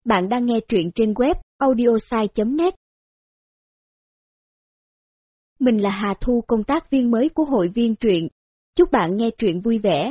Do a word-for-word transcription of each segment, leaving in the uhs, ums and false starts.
Bạn đang nghe truyện trên web audiosai chấm net. Mình là Hà Thu, công tác viên mới của hội viên truyện. Chúc bạn nghe truyện vui vẻ.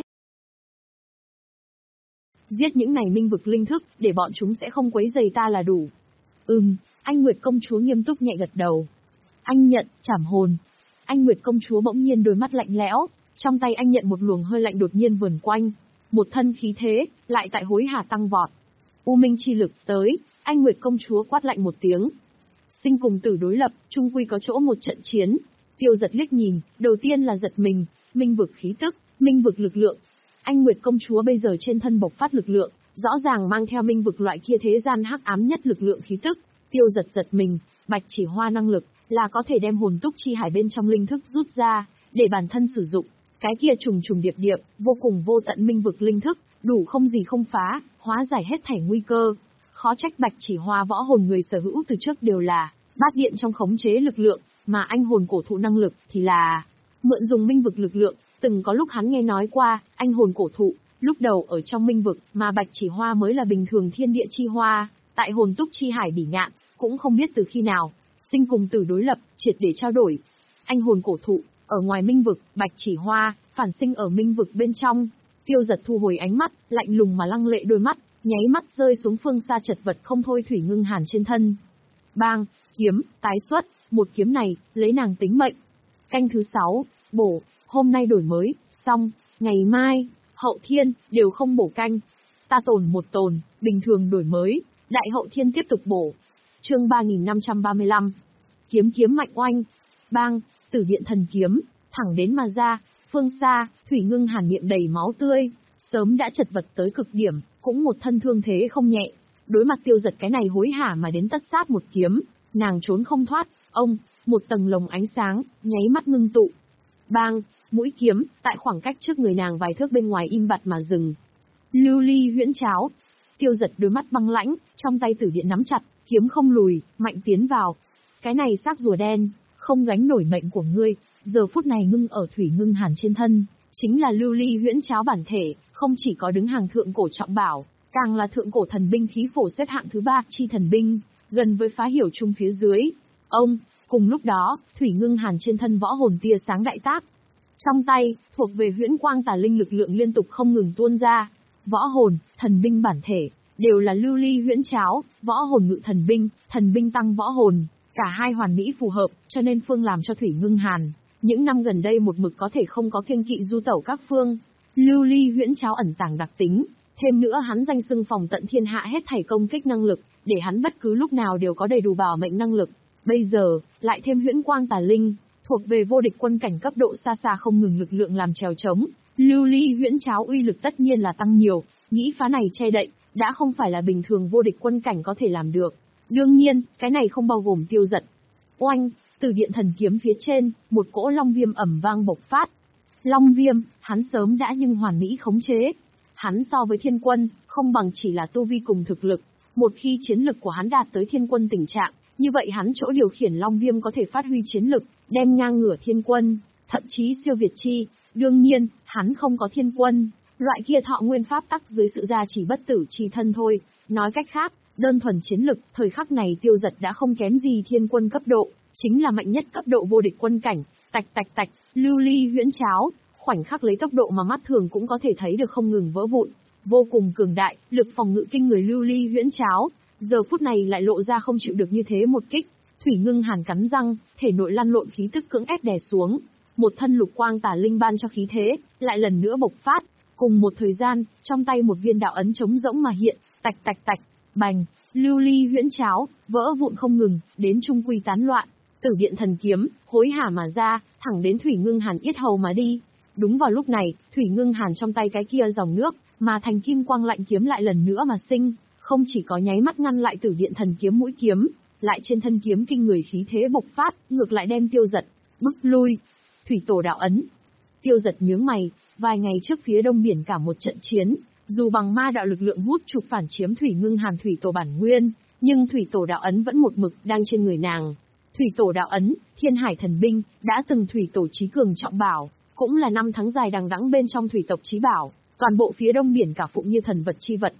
Giết những này minh vực linh thức, để bọn chúng sẽ không quấy rầy ta là đủ. Ừm, Anh Nguyệt công chúa nghiêm túc nhẹ gật đầu. Anh nhận, trảm hồn. Anh Nguyệt công chúa bỗng nhiên đôi mắt lạnh lẽo, trong tay anh nhận một luồng hơi lạnh đột nhiên vườn quanh. Một thân khí thế, lại tại hối hả tăng vọt. U minh chi lực tới, anh Nguyệt công chúa quát lạnh một tiếng. Sinh cùng tử đối lập, chung quy có chỗ một trận chiến. Tiêu Giật liếc nhìn, đầu tiên là giật mình, minh vực khí tức, minh vực lực lượng. Anh Nguyệt công chúa bây giờ trên thân bộc phát lực lượng, rõ ràng mang theo minh vực loại kia thế gian hắc ám nhất lực lượng khí tức. Tiêu Giật giật mình, bạch chỉ hoa năng lực, là có thể đem hồn túc chi hải bên trong linh thức rút ra, để bản thân sử dụng. Cái kia trùng trùng điệp điệp, vô cùng vô tận minh vực linh thức, đủ không gì không phá, hóa giải hết thảy nguy cơ. Khó trách bạch chỉ hoa võ hồn người sở hữu từ trước đều là bát điện trong khống chế lực lượng, mà anh hồn cổ thụ năng lực thì là mượn dùng minh vực lực lượng. Từng có lúc hắn nghe nói qua, anh hồn cổ thụ, lúc đầu ở trong minh vực, mà bạch chỉ hoa mới là bình thường thiên địa chi hoa, tại hồn túc chi hải bỉ ngạn, cũng không biết từ khi nào, sinh cùng tử đối lập, triệt để trao đổi. Anh hồn cổ thụ, ở ngoài minh vực, bạch chỉ hoa, phản sinh ở minh vực bên trong. Tiêu Giật thu hồi ánh mắt, lạnh lùng mà lăng lệ đôi mắt, nháy mắt rơi xuống phương xa chật vật không thôi Thủy Ngưng Hàn trên thân. Bang, kiếm, tái xuất, một kiếm này, lấy nàng tính mệnh. Canh thứ sáu, bổ, hôm nay đổi mới, xong, ngày mai, hậu thiên, đều không bổ canh. Ta tồn một tồn, bình thường đổi mới, đại hậu thiên tiếp tục bổ. Chương ba nghìn năm trăm ba mươi lăm. Kiếm kiếm mạnh oanh. Bang, tử điện thần kiếm, thẳng đến mà ra, phương xa, Thủy Ngưng Hàn miệng đầy máu tươi, sớm đã chật vật tới cực điểm, cũng một thân thương thế không nhẹ. Đối mặt Tiêu Giật cái này hối hả mà đến tất sát một kiếm, nàng trốn không thoát. Ông, một tầng lồng ánh sáng, nháy mắt ngưng tụ. Bang, mũi kiếm, tại khoảng cách trước người nàng vài thước bên ngoài im bặt mà dừng. Lưu ly huyễn cháo. Tiêu Giật đôi mắt băng lãnh, trong tay tử điện nắm chặt, kiếm không lùi, mạnh tiến vào. Cái này xác rùa đen, không gánh nổi mệnh của ngươi, giờ phút này ngưng ở Thủy Ngưng Hàn trên thân, chính là lưu ly huyễn cháo bản thể, không chỉ có đứng hàng thượng cổ trọng bảo, càng là thượng cổ thần binh khí phổ xếp hạng thứ ba chi thần binh, gần với phá hiểu chung phía dưới. Ông, cùng lúc đó, Thủy Ngưng Hàn trên thân võ hồn tia sáng đại tác. Trong tay, thuộc về huyễn quang tà linh lực lượng liên tục không ngừng tuôn ra. Võ hồn, thần binh bản thể, đều là lưu ly huyễn cháo, võ hồn ngự thần binh, thần binh tăng võ hồn, cả hai hoàn mỹ phù hợp, cho nên phương làm cho Thủy Ngưng Hàn những năm gần đây một mực có thể không có kiêng kỵ du tẩu các phương. Lưu ly huyễn cháo ẩn tàng đặc tính, thêm nữa hắn danh xưng phòng tận thiên hạ hết thảy công kích năng lực, để hắn bất cứ lúc nào đều có đầy đủ bảo mệnh năng lực. Bây giờ, lại thêm huyễn quang tà linh, thuộc về vô địch quân cảnh cấp độ xa xa không ngừng lực lượng làm chèo chống, lưu ly huyễn cháo uy lực tất nhiên là tăng nhiều, nghĩ phá này che đậy, đã không phải là bình thường vô địch quân cảnh có thể làm được. Đương nhiên, cái này không bao gồm Tiêu Giật. Oanh, từ điện thần kiếm phía trên, một cỗ long viêm ầm vang bộc phát. Long viêm, hắn sớm đã nhưng hoàn mỹ khống chế. Hắn so với thiên quân, không bằng chỉ là tu vi cùng thực lực. Một khi chiến lực của hắn đạt tới thiên quân tình trạng, như vậy hắn chỗ điều khiển long viêm có thể phát huy chiến lực, đem ngang ngửa thiên quân, thậm chí siêu việt chi. Đương nhiên, hắn không có thiên quân, loại kia thọ nguyên pháp tắc dưới sự gia trì bất tử chi thân thôi. Nói cách khác, đơn thuần chiến lực, thời khắc này Tiêu Giật đã không kém gì thiên quân cấp độ, chính là mạnh nhất cấp độ vô địch quân cảnh. Tạch tạch tạch, lưu ly huyễn cháo, khoảnh khắc lấy tốc độ mà mắt thường cũng có thể thấy được không ngừng vỡ vụn, vô cùng cường đại, lực phòng ngự kinh người lưu ly huyễn cháo, giờ phút này lại lộ ra không chịu được như thế một kích. Thủy Ngưng Hàn cắn răng, thể nội lăn lộn khí tức cưỡng ép đè xuống, một thân lục quang tà linh ban cho khí thế, lại lần nữa bộc phát. Cùng một thời gian, trong tay một viên đạo ấn trống rỗng mà hiện, tạch tạch tạch, bành, lưu ly huyễn cháo, vỡ vụn không ngừng, đến trung quy tán loạn. Tử điện thần kiếm, hối hả mà ra, thẳng đến Thủy Ngưng Hàn yết hầu mà đi. Đúng vào lúc này, Thủy Ngưng Hàn trong tay cái kia dòng nước, mà thành kim quang lạnh kiếm lại lần nữa mà sinh, không chỉ có nháy mắt ngăn lại tử điện thần kiếm mũi kiếm, lại trên thân kiếm kinh người khí thế bộc phát, ngược lại đem Tiêu Giật bức lui. Thủy tổ đạo ấn. Tiêu Giật nhướng mày, vài ngày trước phía đông biển cả một trận chiến, dù bằng ma đạo lực lượng hút chụp phản chiếm Thủy Ngưng Hàn thủy tổ bản nguyên, nhưng thủy tổ đạo ấn vẫn một mực đang trên người nàng. Thủy tổ đạo ấn, Thiên Hải thần binh, đã từng thủy tổ chí cường trọng bảo, cũng là năm tháng dài đằng đẵng bên trong thủy tộc chí bảo, toàn bộ phía đông biển cả phụng như thần vật chi vật.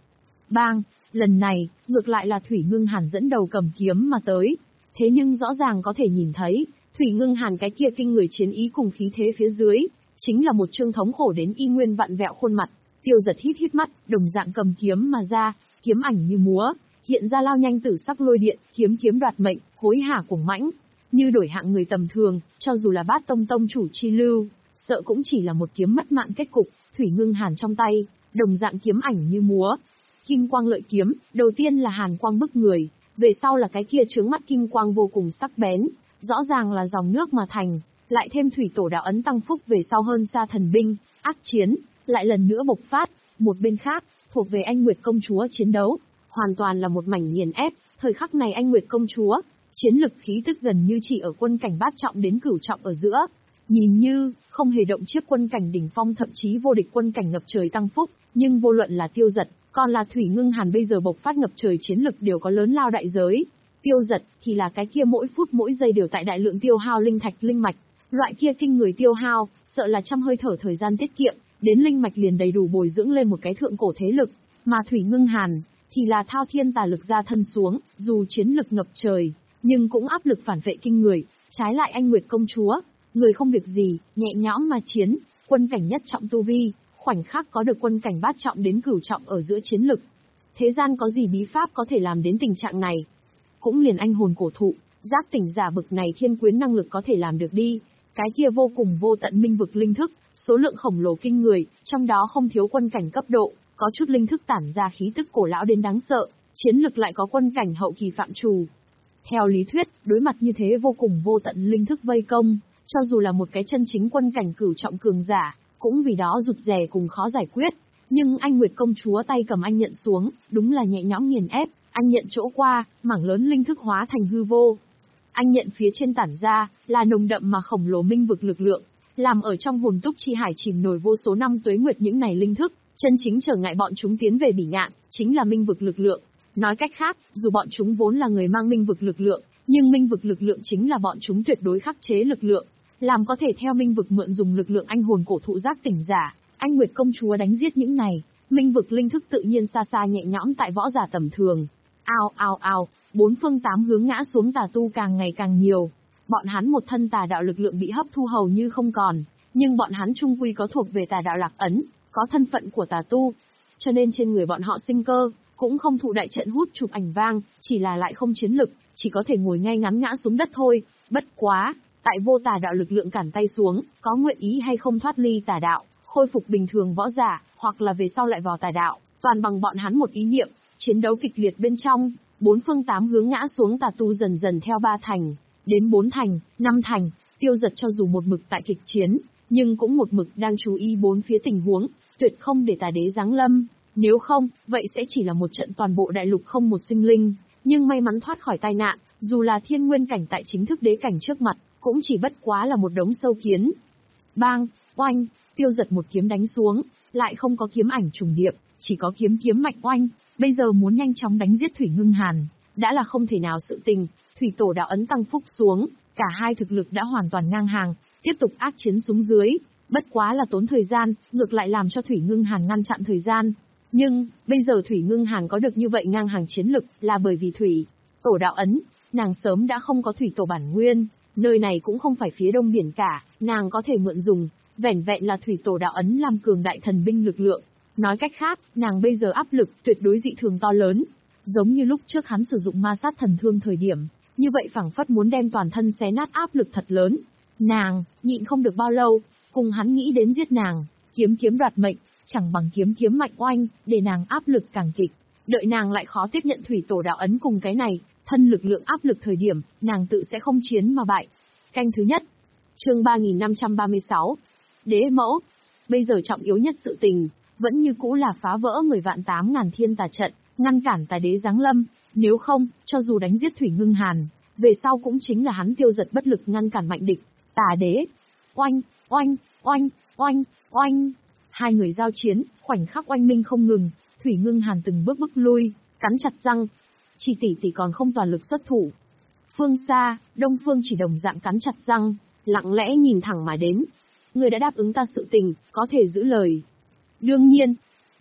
Bang, lần này, ngược lại là Thủy Ngưng Hàn dẫn đầu cầm kiếm mà tới. Thế nhưng rõ ràng có thể nhìn thấy, Thủy Ngưng Hàn cái kia kinh người chiến ý cùng khí thế phía dưới, chính là một chương thống khổ đến y nguyên vặn vẹo khuôn mặt. Tiêu Giật hít hít mắt, đồng dạng cầm kiếm mà ra, kiếm ảnh như múa, hiện ra lao nhanh tử sắc lôi điện, kiếm kiếm đoạt mệnh, hối hả cuồng mãnh. Như đổi hạng người tầm thường, cho dù là Bát Tông tông chủ chi lưu, sợ cũng chỉ là một kiếm mất mạng kết cục. Thủy Ngưng Hàn trong tay, đồng dạng kiếm ảnh như múa. Kim quang lợi kiếm, đầu tiên là hàn quang bức người, về sau là cái kia chướng mắt kim quang vô cùng sắc bén, rõ ràng là dòng nước mà thành, lại thêm thủy tổ đạo ấn tăng phúc về sau hơn xa thần binh, ác chiến, lại lần nữa bộc phát. Một bên khác, thuộc về Anh Nguyệt công chúa chiến đấu, hoàn toàn là một mảnh nghiền ép. Thời khắc này Anh Nguyệt công chúa, chiến lực khí tức gần như chỉ ở quân cảnh bát trọng đến cửu trọng ở giữa. Nhìn như, không hề động chiếc quân cảnh đỉnh phong thậm chí vô địch quân cảnh ngập trời tăng phúc, nhưng vô luận là Tiêu Giật, còn là Thủy Ngưng Hàn bây giờ bộc phát ngập trời chiến lực đều có lớn lao đại giới. Tiêu Giật thì là cái kia mỗi phút mỗi giây đều tại đại lượng tiêu hao linh thạch linh mạch, loại kia kinh người tiêu hao, sợ là trăm hơi thở thời gian tiết kiệm, đến linh mạch liền đầy đủ bồi dưỡng lên một cái thượng cổ thế lực, mà Thủy Ngưng Hàn thì là thao thiên tà lực ra thân xuống, dù chiến lực ngập trời, nhưng cũng áp lực phản vệ kinh người. Trái lại Anh Nguyệt công chúa, người không việc gì, nhẹ nhõm mà chiến, quân cảnh nhất trọng tu vi, khoảnh khắc có được quân cảnh bát trọng đến cửu trọng ở giữa chiến lực. Thế gian có gì bí pháp có thể làm đến tình trạng này? Cũng liền anh hồn cổ thụ, giác tỉnh giả bực này thiên quyến năng lực có thể làm được đi. Cái kia vô cùng vô tận minh vực linh thức, số lượng khổng lồ kinh người, trong đó không thiếu quân cảnh cấp độ, có chút linh thức tản ra khí tức cổ lão đến đáng sợ, chiến lực lại có quân cảnh hậu kỳ phạm trù. Theo lý thuyết, đối mặt như thế vô cùng vô tận linh thức vây công, cho dù là một cái chân chính quân cảnh cửu trọng cường giả, cũng vì đó rụt rè cùng khó giải quyết. Nhưng Anh Nguyệt công chúa tay cầm anh nhận xuống, đúng là nhẹ nhõm nghiền ép, anh nhận chỗ qua, mảng lớn linh thức hóa thành hư vô. Anh nhận phía trên tản ra, là nồng đậm mà khổng lồ minh vực lực lượng, làm ở trong hồn túc chi hải chìm nổi vô số năm tuế nguyệt những này linh thức, chân chính trở ngại bọn chúng tiến về bỉ ngạn, chính là minh vực lực lượng. Nói cách khác, dù bọn chúng vốn là người mang minh vực lực lượng, nhưng minh vực lực lượng chính là bọn chúng tuyệt đối khắc chế lực lượng, làm có thể theo minh vực mượn dùng lực lượng anh hồn cổ thụ giác tỉnh giả. Anh Nguyệt công chúa đánh giết những này, minh vực linh thức tự nhiên xa xa nhẹ nhõm tại võ giả tầm thường. Ao ao ao, bốn phương tám hướng ngã xuống tà tu càng ngày càng nhiều. Bọn hắn một thân tà đạo lực lượng bị hấp thu hầu như không còn, nhưng bọn hắn chung quy có thuộc về tà đạo lạc ấn, có thân phận của tà tu, cho nên trên người bọn họ sinh cơ cũng không thụ đại trận hút chụp ảnh vang, chỉ là lại không chiến lực, chỉ có thể ngồi ngay ngắn ngã xuống đất thôi. Bất quá, tại vô tà đạo lực lượng cản tay xuống, có nguyện ý hay không thoát ly tà đạo, khôi phục bình thường võ giả, hoặc là về sau lại vào tà đạo, toàn bằng bọn hắn một ý niệm. Chiến đấu kịch liệt bên trong, bốn phương tám hướng ngã xuống tà tu dần dần theo ba thành, đến bốn thành, năm thành. Tiêu Giật cho dù một mực tại kịch chiến, nhưng cũng một mực đang chú ý bốn phía tình huống, tuyệt không để tà đế giáng lâm. Nếu không, vậy sẽ chỉ là một trận toàn bộ đại lục không một sinh linh, nhưng may mắn thoát khỏi tai nạn, dù là thiên nguyên cảnh tại chính thức đế cảnh trước mặt, cũng chỉ bất quá là một đống sâu kiến. Bang, oanh, Tiêu Giật một kiếm đánh xuống, lại không có kiếm ảnh trùng điệp, chỉ có kiếm kiếm mạch oanh. Bây giờ muốn nhanh chóng đánh giết Thủy Ngưng Hàn, đã là không thể nào sự tình. Thủy tổ đạo ấn tăng phúc xuống, cả hai thực lực đã hoàn toàn ngang hàng, tiếp tục ác chiến xuống dưới. Bất quá là tốn thời gian, ngược lại làm cho Thủy Ngưng Hàn ngăn chặn thời gian. Nhưng, bây giờ Thủy Ngưng Hàn có được như vậy ngang hàng chiến lực, là bởi vì Thủy tổ đạo ấn, nàng sớm đã không có thủy tổ bản nguyên, nơi này cũng không phải phía đông biển cả, nàng có thể mượn dùng, vẻn vẹn là thủy tổ đạo ấn làm cường đại thần binh lực lượng. Nói cách khác, nàng bây giờ áp lực tuyệt đối dị thường to lớn, giống như lúc trước hắn sử dụng ma sát thần thương thời điểm, như vậy phảng phất muốn đem toàn thân xé nát, áp lực thật lớn. Nàng, nhịn không được bao lâu, cùng hắn nghĩ đến giết nàng, kiếm kiếm đoạt mệnh, chẳng bằng kiếm kiếm mạnh oanh, để nàng áp lực càng kịch. Đợi nàng lại khó tiếp nhận thủy tổ đạo ấn cùng cái này, thân lực lượng áp lực thời điểm, nàng tự sẽ không chiến mà bại. Canh thứ nhất, chương ba nghìn năm trăm ba mươi sáu, Đế mẫu. Bây giờ trọng yếu nhất sự tình, vẫn như cũ là phá vỡ mười vạn tám ngàn thiên tà trận, ngăn cản tà đế giáng lâm. Nếu không, cho dù đánh giết Thủy Ngưng Hàn, về sau cũng chính là hắn Tiêu Giật bất lực ngăn cản mạnh địch. Tà đế, oanh, oanh, oanh, oanh, oanh. Hai người giao chiến, khoảnh khắc oanh minh không ngừng. Thủy Ngưng Hàn từng bước bước lui, cắn chặt răng. Chỉ tỷ tỷ còn không toàn lực xuất thủ. Phương xa, Đông Phương Chỉ đồng dạng cắn chặt răng, lặng lẽ nhìn thẳng mà đến. Người đã đáp ứng ta sự tình, có thể giữ lời. Đương nhiên.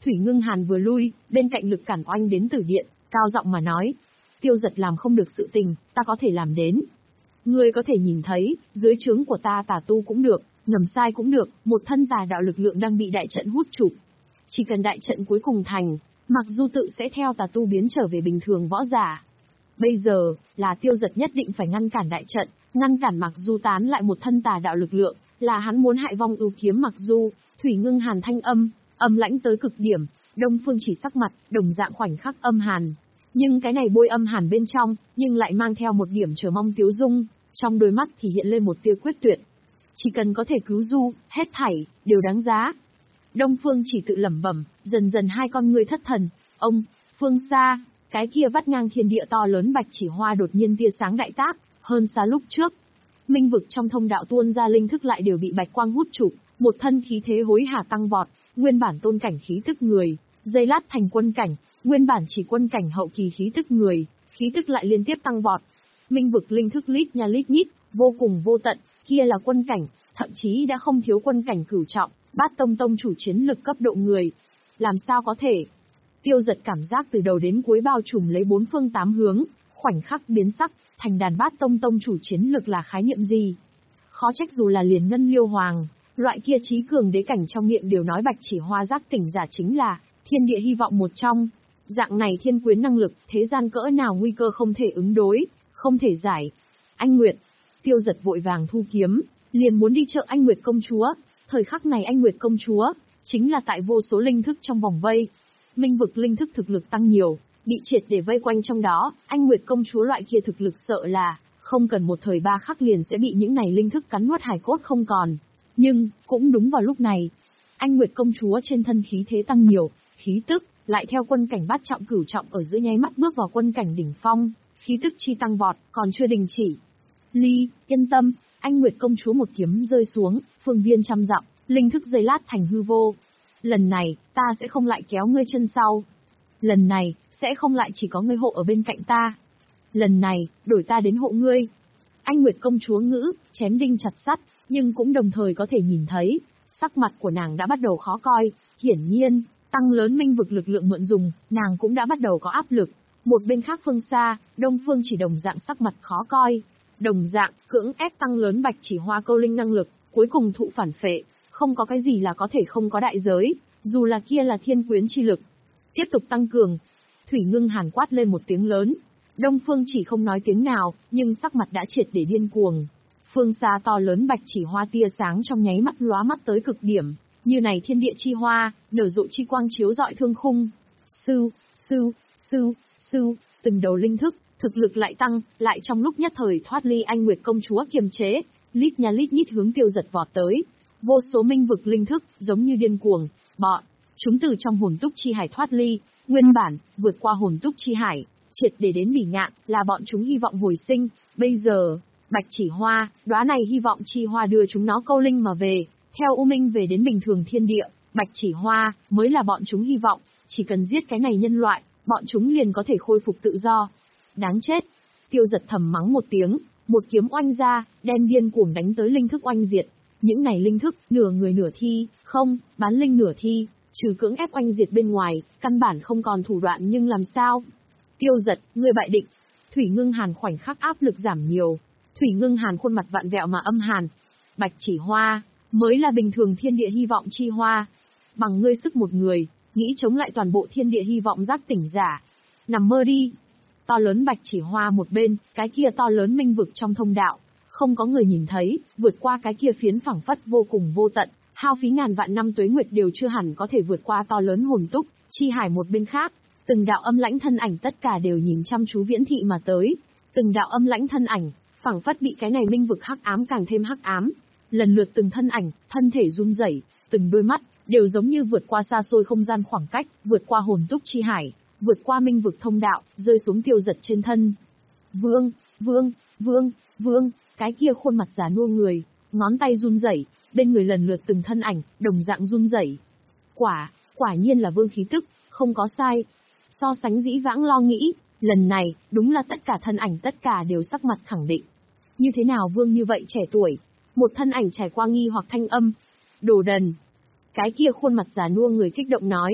Thủy Ngưng Hàn vừa lui, bên cạnh Lực Cản oanh đến từ điện, cao giọng mà nói. Tiêu Giật làm không được sự tình, ta có thể làm đến. Ngươi có thể nhìn thấy, dưới trướng của ta tà tu cũng được, ngầm sai cũng được, một thân tà đạo lực lượng đang bị đại trận hút trục. Chỉ cần đại trận cuối cùng thành, Mặc Du tự sẽ theo tà tu biến trở về bình thường võ giả. Bây giờ, là Tiêu Giật nhất định phải ngăn cản đại trận, ngăn cản Mặc Du tán lại một thân tà đạo lực lượng, là hắn muốn hại vong ưu kiếm Mặc Du. Thủy Ngưng Hàn thanh âm, âm lãnh tới cực điểm, Đông Phương Chỉ sắc mặt, đồng dạng khoảnh khắc âm hàn. Nhưng cái này bôi âm hàn bên trong, nhưng lại mang theo một điểm chờ mong tiếu dung, trong đôi mắt thì hiện lên một tia quyết tuyệt. Chỉ cần có thể cứu Du, hết thảy, đều đáng giá. Đông Phương Chỉ tự lẩm bẩm, dần dần hai con người thất thần, ông, phương xa, cái kia vắt ngang thiên địa to lớn bạch chỉ hoa đột nhiên tia sáng đại tác, hơn xa lúc trước. Minh vực trong thông đạo tuôn ra linh thức lại đều bị bạch quang hút trục, một thân khí thế hối hả tăng vọt, nguyên bản tôn cảnh khí tức người, giây lát thành quân cảnh, nguyên bản chỉ quân cảnh hậu kỳ khí tức người, khí tức lại liên tiếp tăng vọt. Minh vực linh thức lít nha lít nhít, vô cùng vô tận, kia là quân cảnh, thậm chí đã không thiếu quân cảnh cửu trọng, Bát Tông tông chủ chiến lực cấp độ người. Làm sao có thể? Tiêu Giật cảm giác từ đầu đến cuối bao trùm lấy bốn phương tám hướng, khoảnh khắc biến sắc, thành đàn Bát Tông tông chủ chiến lực là khái niệm gì? Khó trách dù là liền ngân liêu hoàng, loại kia trí cường đế cảnh trong miệng đều nói bạch chỉ hoa giác tỉnh giả chính là thiên địa hy vọng một trong. Dạng này thiên quyến năng lực, thế gian cỡ nào nguy cơ không thể ứng đối, không thể giải. Anh Nguyệt, Tiêu Giật vội vàng thu kiếm, liền muốn đi trợ Anh Nguyệt công chúa. Thời khắc này Anh Nguyệt công chúa, chính là tại vô số linh thức trong vòng vây. Minh vực linh thức thực lực tăng nhiều, bị triệt để vây quanh trong đó, Anh Nguyệt công chúa loại kia thực lực sợ là, không cần một thời ba khắc liền sẽ bị những này linh thức cắn nuốt hài cốt không còn. Nhưng, cũng đúng vào lúc này, Anh Nguyệt công chúa trên thân khí thế tăng nhiều, khí tức, lại theo quân cảnh bát trọng cửu trọng ở giữa nháy mắt bước vào quân cảnh đỉnh phong, khí tức chi tăng vọt, còn chưa đình chỉ. Ly, yên tâm, Anh Nguyệt công chúa một kiếm rơi xuống, phương viên trăm dặm, linh thức giây lát thành hư vô. Lần này, ta sẽ không lại kéo ngươi chân sau. Lần này, sẽ không lại chỉ có ngươi hộ ở bên cạnh ta. Lần này, đổi ta đến hộ ngươi. Anh Nguyệt công chúa ngữ, chém đinh chặt sắt, nhưng cũng đồng thời có thể nhìn thấy, sắc mặt của nàng đã bắt đầu khó coi, hiển nhiên, tăng lớn minh vực lực lượng mượn dùng, nàng cũng đã bắt đầu có áp lực. Một bên khác phương xa, Đông Phương Chỉ đồng dạng sắc mặt khó coi, đồng dạng, cưỡng ép tăng lớn bạch chỉ hoa câu linh năng lực, cuối cùng thụ phản phệ, không có cái gì là có thể không có đại giới, dù là kia là thiên quyến chi lực. Tiếp tục tăng cường, Thủy Ngưng Hàn quát lên một tiếng lớn, Đông Phương Chỉ không nói tiếng nào, nhưng sắc mặt đã triệt để điên cuồng. Phương xa to lớn bạch chỉ hoa tia sáng trong nháy mắt lóa mắt tới cực điểm, như này thiên địa chi hoa, nở rộ chi quang chiếu rọi thương khung. Sư, sư, sư, sư, từng đầu linh thức, thực lực lại tăng, lại trong lúc nhất thời thoát ly Anh Nguyệt công chúa kiềm chế, lít nha lít nhít hướng Tiêu Giật vọt tới. Vô số minh vực linh thức, giống như điên cuồng, bọn chúng từ trong hồn túc chi hải thoát ly, nguyên bản, vượt qua hồn túc chi hải, triệt để đến bỉ ngạn, là bọn chúng hy vọng hồi sinh. Bây giờ, bạch chỉ hoa, đóa này hy vọng chi hoa đưa chúng nó câu linh mà về, theo U Minh về đến bình thường thiên địa, bạch chỉ hoa, mới là bọn chúng hy vọng, chỉ cần giết cái này nhân loại, bọn chúng liền có thể khôi phục tự do. Đáng chết! Tiêu Giật thầm mắng một tiếng, một kiếm oanh ra, đen điên cuồng đánh tới linh thức oanh diệt. Những này linh thức, nửa người nửa thi, không, bán linh nửa thi, trừ cưỡng ép oanh diệt bên ngoài, căn bản không còn thủ đoạn nhưng làm sao? Tiêu Giật, ngươi bại định. Thủy Ngưng Hàn khoảnh khắc áp lực giảm nhiều. Thủy Ngưng Hàn khuôn mặt vặn vẹo mà âm hàn. Bạch chỉ hoa, mới là bình thường thiên địa hy vọng chi hoa. Bằng ngươi sức một người, nghĩ chống lại toàn bộ thiên địa hy vọng giác tỉnh giả. Nằm mơ đi. To lớn bạch chỉ hoa một bên, cái kia to lớn minh vực trong thông đạo. Không có người nhìn thấy, vượt qua cái kia phiến phẳng phất vô cùng vô tận, hao phí ngàn vạn năm tuế nguyệt đều chưa hẳn có thể vượt qua to lớn hồn túc, chi hải một bên khác. Từng đạo âm lãnh thân ảnh tất cả đều nhìn chăm chú viễn thị mà tới. Từng đạo âm lãnh thân ảnh, phẳng phất bị cái này minh vực hắc ám càng thêm hắc ám. Lần lượt từng thân ảnh, thân thể run rẩy, từng đôi mắt, đều giống như vượt qua xa xôi không gian khoảng cách, vượt qua hồn túc chi hải, vượt qua minh vực thông đạo, rơi xuống Tiêu Giật trên thân. Vương, vương, vương, vương, cái kia khuôn mặt già nua người, ngón tay run rẩy, bên người lần lượt từng thân ảnh, đồng dạng run rẩy. Quả, quả nhiên là vương khí tức, không có sai. So sánh dĩ vãng lo nghĩ, lần này, đúng là tất cả thân ảnh tất cả đều sắc mặt khẳng định. Như thế nào vương như vậy trẻ tuổi? Một thân ảnh trải qua nghi hoặc thanh âm. Đồ đần. Cái kia khuôn mặt già nua người kích động nói.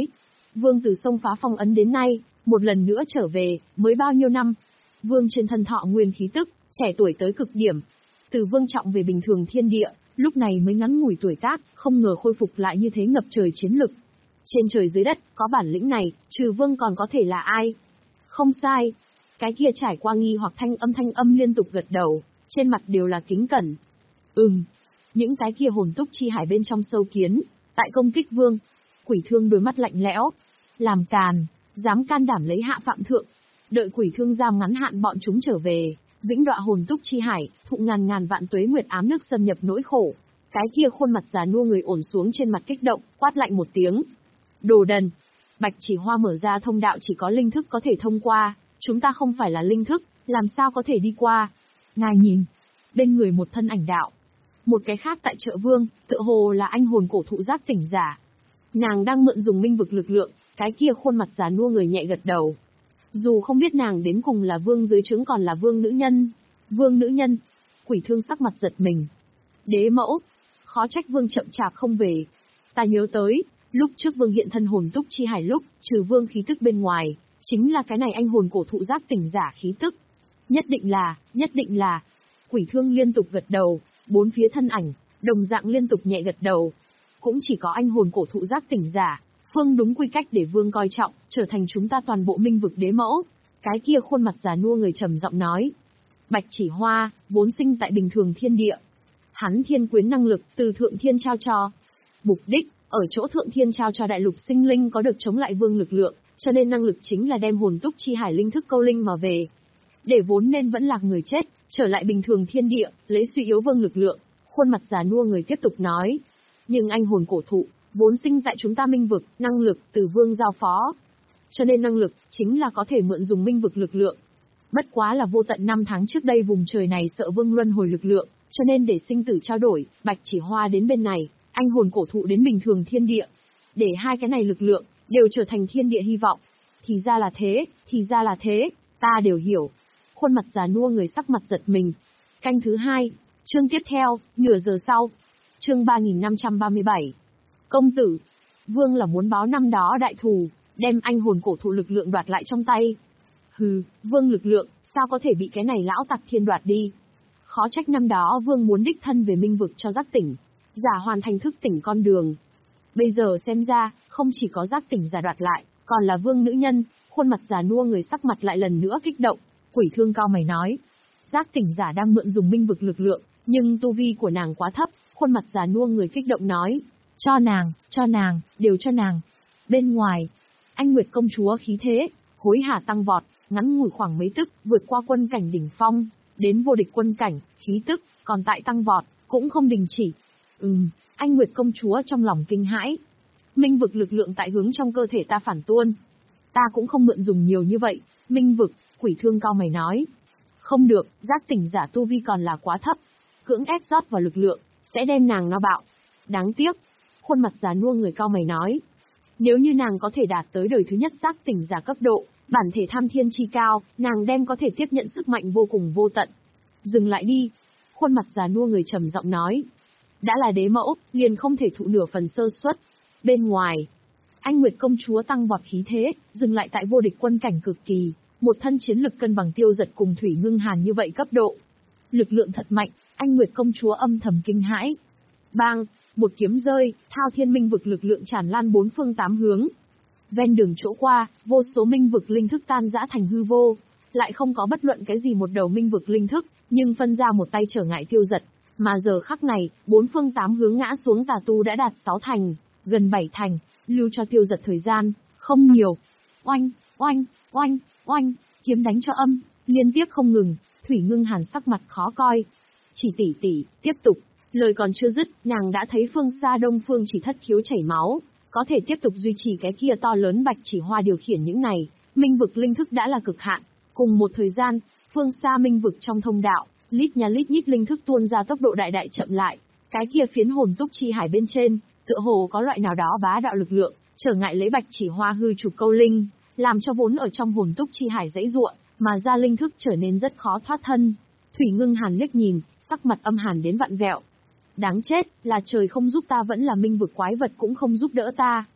Vương từ sông phá phong ấn đến nay, một lần nữa trở về, mới bao nhiêu năm. Vương trên thân thọ nguyên khí tức, trẻ tuổi tới cực điểm. Từ vương trọng về bình thường thiên địa, lúc này mới ngắn ngủi tuổi tác, không ngờ khôi phục lại như thế ngập trời chiến lực. Trên trời dưới đất, có bản lĩnh này, trừ vương còn có thể là ai? Không sai. Cái kia trải qua nghi hoặc thanh âm thanh âm liên tục gật đầu, trên mặt đều là kính cẩn. Ừm, những cái kia hồn túc chi hải bên trong sâu kiến, tại công kích vương. Quỷ thương đôi mắt lạnh lẽo. Làm càn, dám can đảm lấy hạ phạm thượng. Đợi quỷ thương giam ngắn hạn bọn chúng trở về, vĩnh đọa hồn túc chi hải, thụ ngàn ngàn vạn tuế nguyệt ám nước xâm nhập nỗi khổ. Cái kia khuôn mặt già nua người ổn xuống trên mặt kích động, quát lạnh một tiếng. Đồ đần! Bạch Chỉ Hoa mở ra thông đạo chỉ có linh thức có thể thông qua, chúng ta không phải là linh thức, làm sao có thể đi qua? Ngài nhìn, bên người một thân ảnh đạo. Một cái khác tại chợ vương, tựa hồ là anh hồn cổ thụ giác tỉnh giả. Nàng đang mượn dùng minh vực lực lượng, cái kia khuôn mặt già nua người nhẹ gật đầu. Dù không biết nàng đến cùng là vương dưới trướng còn là vương nữ nhân. Vương nữ nhân. Quỷ thương sắc mặt giật mình. Đế mẫu. Khó trách vương chậm chạp không về. Ta nhớ tới, lúc trước vương hiện thân hồn túc chi hải lúc, trừ vương khí tức bên ngoài, chính là cái này anh hồn cổ thụ giác tỉnh giả khí tức. Nhất định là, nhất định là. Quỷ thương liên tục gật đầu, bốn phía thân ảnh, đồng dạng liên tục nhẹ gật đầu. Cũng chỉ có anh hồn cổ thụ giác tỉnh giả, phương đúng quy cách để vương coi trọng, trở thành chúng ta toàn bộ minh vực đế mẫu. Cái kia khuôn mặt già nua người trầm giọng nói. Bạch Chỉ Hoa, vốn sinh tại bình thường thiên địa. Hắn thiên quyến năng lực, từ thượng thiên trao cho. Mục đích, ở chỗ thượng thiên trao cho đại lục sinh linh có được chống lại vương lực lượng, cho nên năng lực chính là đem hồn túc chi hải linh thức câu linh mà về. Để vốn nên vẫn lạc người chết, trở lại bình thường thiên địa, lấy suy yếu vương lực lượng. Khuôn mặt già nua người tiếp tục nói. Nhưng anh hồn cổ thụ, vốn sinh tại chúng ta minh vực, năng lực từ vương giao phó. Cho nên năng lực, chính là có thể mượn dùng minh vực lực lượng. Bất quá là vô tận năm tháng trước đây vùng trời này sợ vương luân hồi lực lượng, cho nên để sinh tử trao đổi, Bạch Chỉ Hoa đến bên này, anh hồn cổ thụ đến bình thường thiên địa. Để hai cái này lực lượng, đều trở thành thiên địa hy vọng. Thì ra là thế, thì ra là thế, ta đều hiểu. Khuôn mặt già nua người sắc mặt giật mình. Canh thứ hai, chương tiếp theo, nửa giờ sau. Chương ba nghìn năm trăm ba mươi bảy. Công tử, vương là muốn báo năm đó đại thù, đem anh hồn cổ thụ lực lượng đoạt lại trong tay. Hừ, vương lực lượng, sao có thể bị cái này lão tặc thiên đoạt đi? Khó trách năm đó vương muốn đích thân về minh vực cho giác tỉnh, giả hoàn thành thức tỉnh con đường. Bây giờ xem ra, không chỉ có giác tỉnh giả đoạt lại, còn là vương nữ nhân. Khuôn mặt già nua người sắc mặt lại lần nữa kích động. Quỷ thương cao mày nói, giác tỉnh giả đang mượn dùng minh vực lực lượng, nhưng tu vi của nàng quá thấp. Khuôn mặt già nua người kích động nói, cho nàng, cho nàng, đều cho nàng. Bên ngoài, anh Nguyệt công chúa khí thế, hối hả tăng vọt, ngắn ngủi khoảng mấy tức, vượt qua quân cảnh đỉnh phong, đến vô địch quân cảnh, khí tức, còn tại tăng vọt, cũng không đình chỉ. Ừm, anh Nguyệt công chúa trong lòng kinh hãi. Minh vực lực lượng tại hướng trong cơ thể ta phản tuôn. Ta cũng không mượn dùng nhiều như vậy, minh vực, quỷ thương cao mày nói. Không được, giác tỉnh giả tu vi còn là quá thấp. Cưỡng ép rót vào lực lượng, sẽ đem nàng no bạo. Đáng tiếc. Khuôn mặt già nua người cao mày nói. Nếu như nàng có thể đạt tới đời thứ nhất giác tỉnh giả cấp độ, bản thể tham thiên chi cao, nàng đem có thể tiếp nhận sức mạnh vô cùng vô tận. Dừng lại đi. Khuôn mặt già nua người trầm giọng nói. Đã là đế mẫu, liền không thể thụ nửa phần sơ suất. Bên ngoài, anh Nguyệt công chúa tăng vọt khí thế, dừng lại tại vô địch quân cảnh cực kỳ, một thân chiến lực cân bằng tiêu giật cùng Thủy Ngưng Hàn như vậy cấp độ. Lực lượng thật mạnh, anh Nguyệt công chúa âm thầm kinh hãi. Bang, một kiếm rơi, thao thiên minh vực lực lượng tràn lan bốn phương tám hướng. Ven đường chỗ qua, vô số minh vực linh thức tan rã thành hư vô, lại không có bất luận cái gì một đầu minh vực linh thức, nhưng phân ra một tay trở ngại tiêu giật. Mà giờ khắc này, bốn phương tám hướng ngã xuống tà tu đã đạt sáu thành, gần bảy thành, lưu cho tiêu giật thời gian, không nhiều. Oanh, oanh, oanh, oanh, kiếm đánh cho âm, liên tiếp không ngừng, Thủy Ngưng Hàn sắc mặt khó coi. Chỉ tỷ tỷ, tiếp tục, lời còn chưa dứt, nàng đã thấy phương xa đông phương chỉ thất khiếu chảy máu, có thể tiếp tục duy trì cái kia to lớn Bạch Chỉ Hoa điều khiển những này, minh vực linh thức đã là cực hạn. Cùng một thời gian, phương xa minh vực trong thông đạo, lít nhà lít nhít linh thức tuôn ra tốc độ đại đại chậm lại, cái kia phiến hồn túc chi hải bên trên, tựa hồ có loại nào đó bá đạo lực lượng, trở ngại lấy Bạch Chỉ Hoa hư trục câu linh, làm cho vốn ở trong hồn túc chi hải dãy ruộng, mà ra linh thức trở nên rất khó thoát thân. Thủy Ngưng Hàn liếc nhìn, sắc mặt âm hàn đến vặn vẹo. Đáng chết, là trời không giúp ta vẫn là minh vực quái vật cũng không giúp đỡ ta.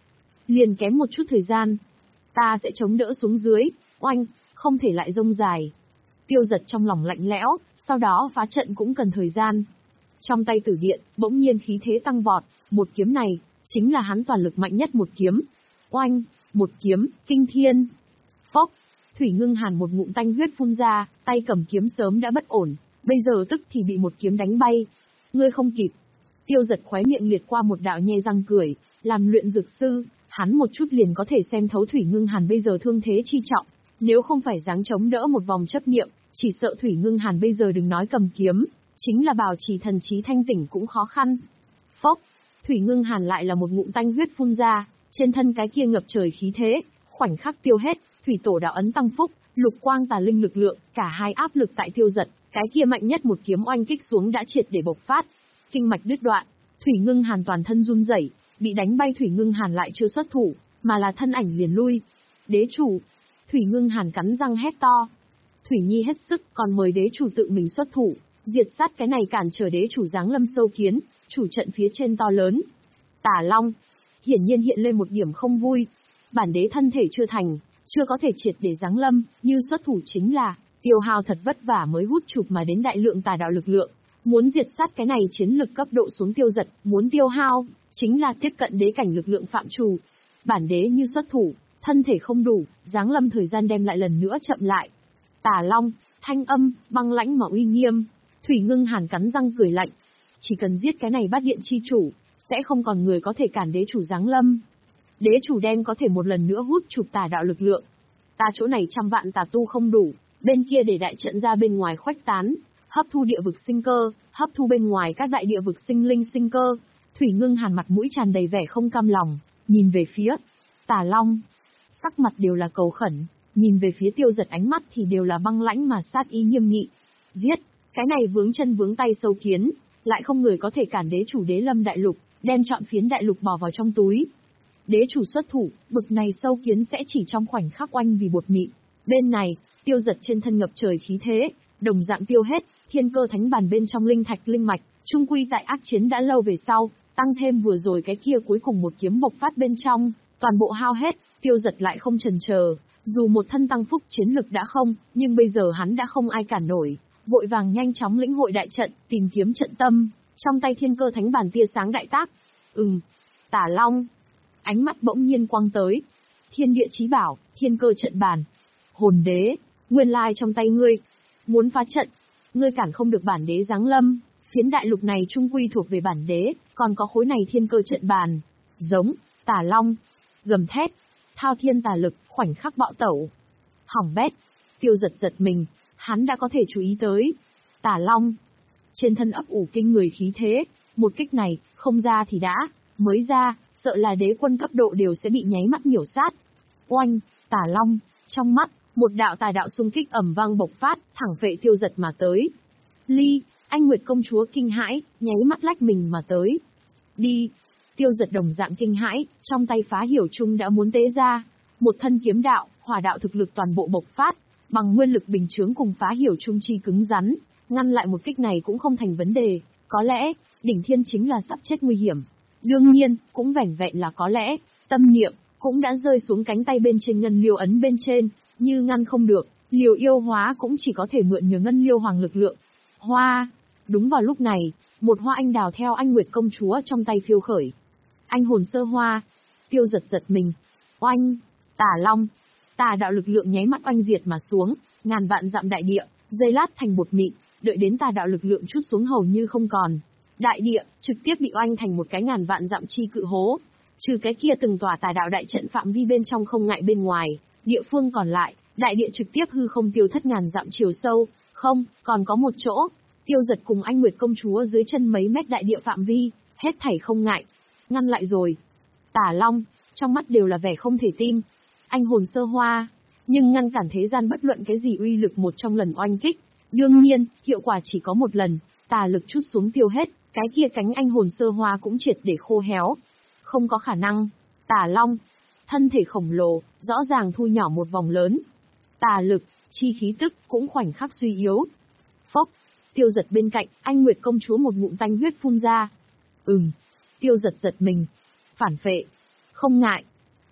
liền kém một chút thời gian. Ta sẽ chống đỡ xuống dưới, oanh, không thể lại rông dài. Tiêu Giật trong lòng lạnh lẽo, sau đó phá trận cũng cần thời gian. Trong tay Tử Điện, bỗng nhiên khí thế tăng vọt, một kiếm này, chính là hắn toàn lực mạnh nhất một kiếm. Oanh, một kiếm, kinh thiên. Phốc, Thủy Ngưng Hàn một ngụm tanh huyết phun ra, tay cầm kiếm sớm đã bất ổn, bây giờ tức thì bị một kiếm đánh bay. Ngươi không kịp. Tiêu Giật khóe miệng liệt qua một đạo nhe răng cười, làm luyện dược sư, hắn một chút liền có thể xem thấu Thủy Ngưng Hàn bây giờ thương thế chi trọng, nếu không phải dáng chống đỡ một vòng chấp niệm, chỉ sợ Thủy Ngưng Hàn bây giờ đừng nói cầm kiếm, chính là bảo trì thần trí thanh tỉnh cũng khó khăn. Phốc, Thủy Ngưng Hàn lại là một ngụm tanh huyết phun ra, trên thân cái kia ngập trời khí thế, khoảnh khắc tiêu hết, thủy tổ đạo ấn tăng phúc, lục quang tà linh lực lượng, cả hai áp lực tại Tiêu Giật, cái kia mạnh nhất một kiếm oanh kích xuống đã triệt để bộc phát, kinh mạch đứt đoạn, Thủy Ngưng Hàn toàn thân run rẩy, bị đánh bay Thủy Ngưng Hàn lại chưa xuất thủ, mà là thân ảnh liền lui. Đế chủ, Thủy Ngưng Hàn cắn răng hét to. Thủy Nhi hết sức, còn mời đế chủ tự mình xuất thủ, diệt sát cái này cản trở đế chủ giáng lâm sâu kiến, chủ trận phía trên to lớn. Tả Long, hiển nhiên hiện lên một điểm không vui. Bản đế thân thể chưa thành, chưa có thể triệt để giáng lâm, như xuất thủ chính là tiêu hao thật vất vả mới hút chụp mà đến đại lượng tà đạo lực lượng. Muốn diệt sát cái này chiến lực cấp độ xuống Tiêu Giật, muốn tiêu hao, chính là tiếp cận đế cảnh lực lượng phạm trù. Bản đế như xuất thủ, thân thể không đủ, giáng lâm thời gian đem lại lần nữa chậm lại. Tà Long, thanh âm, băng lãnh mà uy nghiêm. Thủy Ngưng Hàn cắn răng cười lạnh. Chỉ cần giết cái này bát điện chi chủ, sẽ không còn người có thể cản đế chủ giáng lâm. Đế chủ đem có thể một lần nữa hút chụp tà đạo lực lượng. Ta chỗ này trăm vạn tà tu không đủ, bên kia để đại trận ra bên ngoài khuếch tán, hấp thu địa vực sinh cơ, hấp thu bên ngoài các đại địa vực sinh linh sinh cơ. Thủy Ngưng Hàn mặt mũi tràn đầy vẻ không cam lòng, nhìn về phía Tà Long, sắc mặt đều là cầu khẩn, nhìn về phía Tiêu Giật ánh mắt thì đều là băng lãnh mà sát ý nghiêm nghị. Giết, cái này vướng chân vướng tay sâu kiến, lại không người có thể cản đế chủ đế lâm đại lục, đem trọn phiến đại lục bỏ vào trong túi. Đế chủ xuất thủ, bực này sâu kiến sẽ chỉ trong khoảnh khắc oanh vì bột mịn. Bên này, Tiêu Giật trên thân ngập trời khí thế, đồng dạng tiêu hết, thiên cơ thánh bàn bên trong linh thạch linh mạch, trung quy tại ác chiến đã lâu về sau, tăng thêm vừa rồi cái kia cuối cùng một kiếm bộc phát bên trong, toàn bộ hao hết, Tiêu Giật lại không chần chờ, dù một thân tăng phúc chiến lực đã không, nhưng bây giờ hắn đã không ai cản nổi, vội vàng nhanh chóng lĩnh hội đại trận, tìm kiếm trận tâm, trong tay thiên cơ thánh bàn tia sáng đại tác. Ừm, Tả Long, ánh mắt bỗng nhiên quang tới. Thiên địa chí bảo, thiên cơ trận bàn. Hồn đế, nguyên lai trong tay ngươi. Muốn phá trận, ngươi cản không được bản đế giáng lâm. Phiến đại lục này trung quy thuộc về bản đế, còn có khối này thiên cơ trận bàn. Giống, Tả Long, gầm thét, thao thiên tà lực, khoảnh khắc bạo tẩu. Hỏng bét, Tiêu Giật giật mình, hắn đã có thể chú ý tới. Tả Long, trên thân ấp ủ kinh người khí thế, một kích này, không ra thì đã, mới ra, sợ là đế quân cấp độ đều sẽ bị nháy mắt miểu sát. Oanh, Tả Long, trong mắt, một đạo tà đạo xung kích ầm vang bộc phát, thẳng vệ Tiêu Giật mà tới. Ly, anh Nguyệt công chúa kinh hãi, nháy mắt lách mình mà tới. Đi, Tiêu Giật đồng dạng kinh hãi, trong tay phá hiểu chung đã muốn tế ra, một thân kiếm đạo, hỏa đạo thực lực toàn bộ bộc phát, bằng nguyên lực bình chướng cùng phá hiểu chung chi cứng rắn, ngăn lại một kích này cũng không thành vấn đề, có lẽ, đỉnh thiên chính là sắp chết nguy hiểm. Đương nhiên, cũng vẻn vẹn là có lẽ, tâm niệm, cũng đã rơi xuống cánh tay bên trên ngân liêu ấn bên trên, như ngăn không được, liều yêu hóa cũng chỉ có thể mượn nhờ ngân liêu hoàng lực lượng. Hoa, đúng vào lúc này, một hoa anh đào theo anh Nguyệt công chúa trong tay phiêu khởi. Anh hồn sơ hoa, Tiêu Giật giật mình, oanh, Tả Long, tà đạo lực lượng nháy mắt oanh diệt mà xuống, ngàn vạn dặm đại địa, dây lát thành bột mịn, đợi đến tà đạo lực lượng chút xuống hầu như không còn. Đại địa, trực tiếp bị oanh thành một cái ngàn vạn dặm chi cự hố. Trừ cái kia từng tòa tà đạo đại trận phạm vi bên trong không ngại bên ngoài, địa phương còn lại, đại địa trực tiếp hư không tiêu thất ngàn dặm chiều sâu, không, còn có một chỗ, Tiêu Giật cùng anh Nguyệt công chúa dưới chân mấy mét đại địa phạm vi, hết thảy không ngại, ngăn lại rồi. Tả Long, trong mắt đều là vẻ không thể tin. Anh hồn sơ hoa, nhưng ngăn cản thế gian bất luận cái gì uy lực một trong lần oanh kích. Đương nhiên, hiệu quả chỉ có một lần, tà lực chút xuống tiêu hết, cái kia cánh anh hồn sơ hoa cũng triệt để khô héo. Không có khả năng. Tả Long, thân thể khổng lồ, rõ ràng thu nhỏ một vòng lớn. Tà lực, chi khí tức, cũng khoảnh khắc suy yếu. Phốc, Tiêu Giật bên cạnh, anh Nguyệt công chúa một ngụm tanh huyết phun ra. Ừm, Tiêu Giật giật mình. Phản phệ. Không ngại.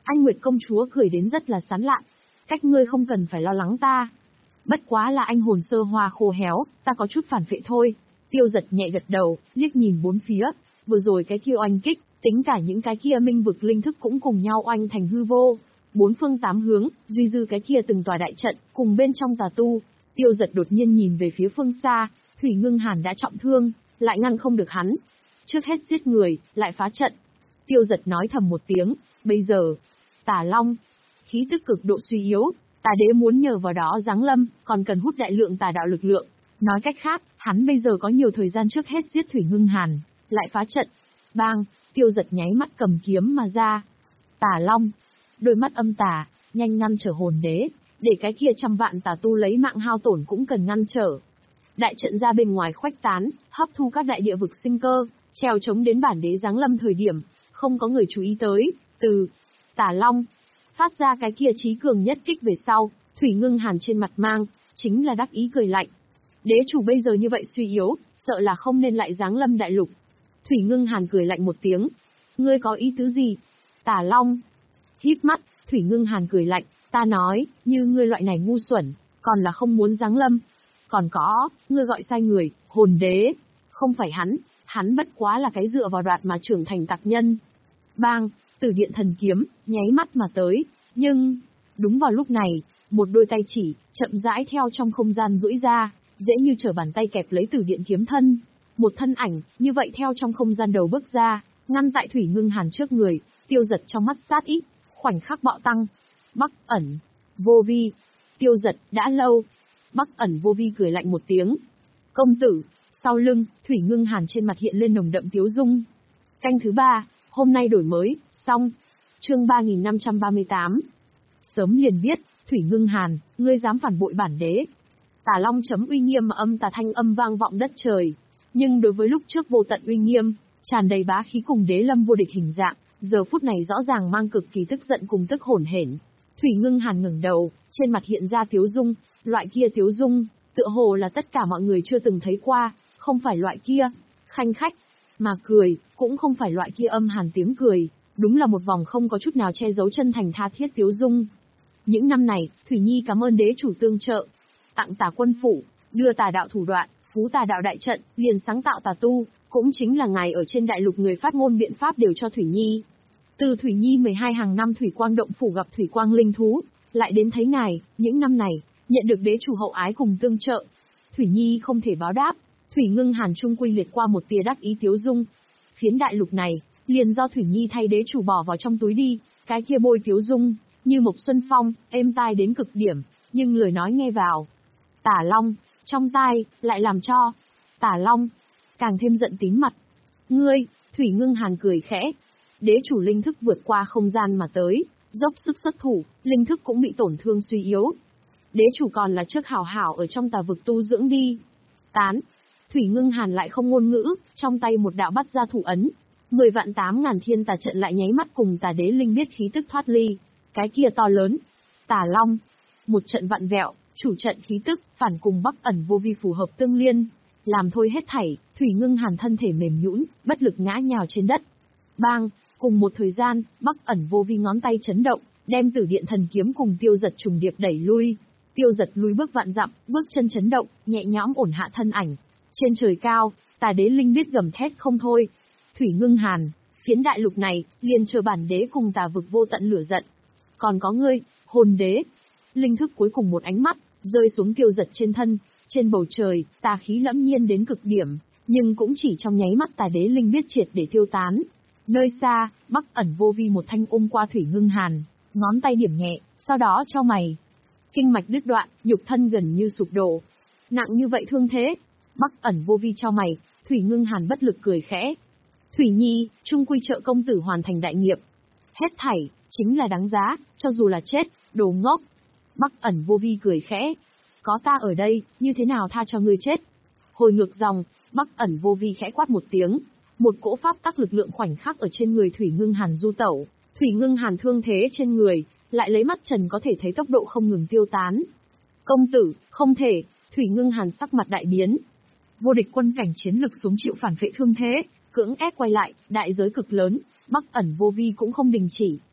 Anh Nguyệt công chúa cười đến rất là sán lạn. Cách ngươi không cần phải lo lắng ta. Bất quá là anh hồn sơ hoa khô héo, ta có chút phản phệ thôi. Tiêu Giật nhẹ gật đầu, liếc nhìn bốn phía. Vừa rồi cái kia oanh kích, tính cả những cái kia minh vực linh thức cũng cùng nhau oanh thành hư vô. Bốn phương tám hướng, duy dư cái kia từng tòa đại trận, cùng bên trong tà tu. Tiêu Giật đột nhiên nhìn về phía phương xa, Thủy Ngưng Hàn đã trọng thương, lại ngăn không được hắn. Trước hết giết người, lại phá trận. Tiêu Giật nói thầm một tiếng, bây giờ, Tà Long, khí tức cực độ suy yếu, Tà Đế muốn nhờ vào đó giáng lâm, còn cần hút đại lượng tà đạo lực lượng. Nói cách khác, hắn bây giờ có nhiều thời gian trước hết giết Thủy Ngưng Hàn, lại phá trận. Bang, Tiêu Giật nháy mắt cầm kiếm mà ra. Tà Long, đôi mắt âm tà, nhanh ngăn trở hồn đế, để cái kia trăm vạn tà tu lấy mạng hao tổn cũng cần ngăn trở. Đại trận ra bên ngoài khuếch tán, hấp thu các đại địa vực sinh cơ, treo chống đến bản đế giáng lâm thời điểm, không có người chú ý tới, từ Tà Long phát ra cái kia chí cường nhất kích về sau, Thủy Ngưng Hàn trên mặt mang, chính là đắc ý cười lạnh. Đế chủ bây giờ như vậy suy yếu, sợ là không nên lại giáng lâm đại lục. Thủy Ngưng Hàn cười lạnh một tiếng. Ngươi có ý tứ gì? Tà Long híp mắt, Thủy Ngưng Hàn cười lạnh, ta nói, như ngươi loại này ngu xuẩn, còn là không muốn giáng lâm. Còn có, ngươi gọi sai người, hồn đế. Không phải hắn, hắn bất quá là cái dựa vào đoạt mà trưởng thành tặc nhân. Bang, Tử Điện Thần Kiếm, nháy mắt mà tới, nhưng... Đúng vào lúc này, một đôi tay chỉ, chậm rãi theo trong không gian duỗi ra, dễ như trở bàn tay kẹp lấy Tử Điện kiếm thân. Một thân ảnh, như vậy theo trong không gian đầu bước ra, ngăn tại Thủy Ngưng Hàn trước người, Tiêu Giật trong mắt sát ý, khoảnh khắc bạo tăng. Bắc ẩn, vô vi, Tiêu Giật, đã lâu. Bắc ẩn vô vi cười lạnh một tiếng. Công tử, sau lưng, Thủy Ngưng Hàn trên mặt hiện lên nồng đậm tiếu dung. Canh thứ ba, hôm nay đổi mới, xong. Chương ba nghìn năm trăm ba mươi tám. Sớm liền biết, Thủy Ngưng Hàn, ngươi dám phản bội bản đế. Tà Long chấm uy nghiêm mà âm tà thanh âm vang vọng đất trời. Nhưng đối với lúc trước vô tận uy nghiêm, tràn đầy bá khí cùng đế lâm vô địch hình dạng, giờ phút này rõ ràng mang cực kỳ tức giận cùng tức hổn hển. Thủy Ngưng Hàn ngẩng đầu, trên mặt hiện ra tiếu dung, loại kia tiếu dung, tựa hồ là tất cả mọi người chưa từng thấy qua, không phải loại kia khanh khách, mà cười, cũng không phải loại kia âm hàn tiếng cười, đúng là một vòng không có chút nào che giấu chân thành tha thiết tiếu dung. Những năm này, Thủy Nhi cảm ơn đế chủ tương trợ, tặng tà quân phủ, đưa tà đạo thủ đoạn, phú tà đạo đại trận, liền sáng tạo tà tu, cũng chính là ngài ở trên đại lục người phát ngôn biện pháp đều cho Thủy Nhi. Từ Thủy Nhi mười hai hàng năm Thủy Quang động phủ gặp Thủy Quang linh thú, lại đến thấy ngài, những năm này, nhận được đế chủ hậu ái cùng tương trợ. Thủy Nhi không thể báo đáp, Thủy Ngưng Hàn trung quy liệt qua một tia đắc ý tiếu dung. Phiến đại lục này, liền do Thủy Nhi thay đế chủ bỏ vào trong túi đi, cái kia bôi tiếu dung, như một xuân phong, êm tai đến cực điểm, nhưng lời nói nghe vào. Tà Long, trong tai, lại làm cho. Tà Long, càng thêm giận tím mặt. Ngươi, Thủy Ngưng Hàn cười khẽ. Đế chủ linh thức vượt qua không gian mà tới, dốc sức xuất thủ, linh thức cũng bị tổn thương suy yếu. Đế chủ còn là trước hảo hảo ở trong tà vực tu dưỡng đi. Tán. Thủy Ngưng Hàn lại không ngôn ngữ, trong tay một đạo bắt ra thủ ấn. Mười vạn tám ngàn thiên tà trận lại nháy mắt cùng tà đế linh biết khí tức thoát ly. Cái kia to lớn. Tà Long. Một trận vặn vẹo, chủ trận khí tức, phản cùng Bắc ẩn vô vi phù hợp tương liên. Làm thôi hết thảy, Thủy Ngưng Hàn thân thể mềm nhũn, bất lực ngã nhào trên đất. Bang, cùng một thời gian, Bắc ẩn vô vi ngón tay chấn động, đem Tử Điện Thần Kiếm cùng Tiêu Giật trùng điệp đẩy lui. Tiêu Giật lùi bước vạn dặm, bước chân chấn động, nhẹ nhõm ổn hạ thân ảnh. Trên trời cao, tà đế linh biết gầm thét không thôi. Thủy Ngưng Hàn, phiến đại lục này, liền chờ bản đế cùng tà vực vô tận lửa giận. Còn có ngươi, hồn đế. Linh thức cuối cùng một ánh mắt, rơi xuống Tiêu Giật trên thân, trên bầu trời, tà khí lẫm nhiên đến cực điểm, nhưng cũng chỉ trong nháy mắt tà đế linh biết triệt để tiêu tán. Nơi xa, Bắc ẩn vô vi một thanh ôm qua Thủy Ngưng Hàn, ngón tay điểm nhẹ, sau đó cho mày. Kinh mạch đứt đoạn, nhục thân gần như sụp đổ. Nặng như vậy thương thế. Bắc ẩn vô vi cho mày, Thủy Ngưng Hàn bất lực cười khẽ. Thủy Nhi, trung quy trợ công tử hoàn thành đại nghiệp. Hết thảy, chính là đáng giá, cho dù là chết, đồ ngốc. Bắc ẩn vô vi cười khẽ. Có ta ở đây, như thế nào tha cho ngươi chết? Hồi ngược dòng, Bắc ẩn vô vi khẽ quát một tiếng. Một cỗ pháp tắc lực lượng khoảnh khắc ở trên người Thủy Ngưng Hàn du tẩu. Thủy Ngưng Hàn thương thế trên người, lại lấy mắt trần có thể thấy tốc độ không ngừng tiêu tán. Công tử, không thể, Thủy Ngưng Hàn sắc mặt đại biến. Vô địch quân cảnh chiến lực xuống chịu phản phệ thương thế, cưỡng ép quay lại, đại giới cực lớn, Bắc ẩn vô vi cũng không đình chỉ,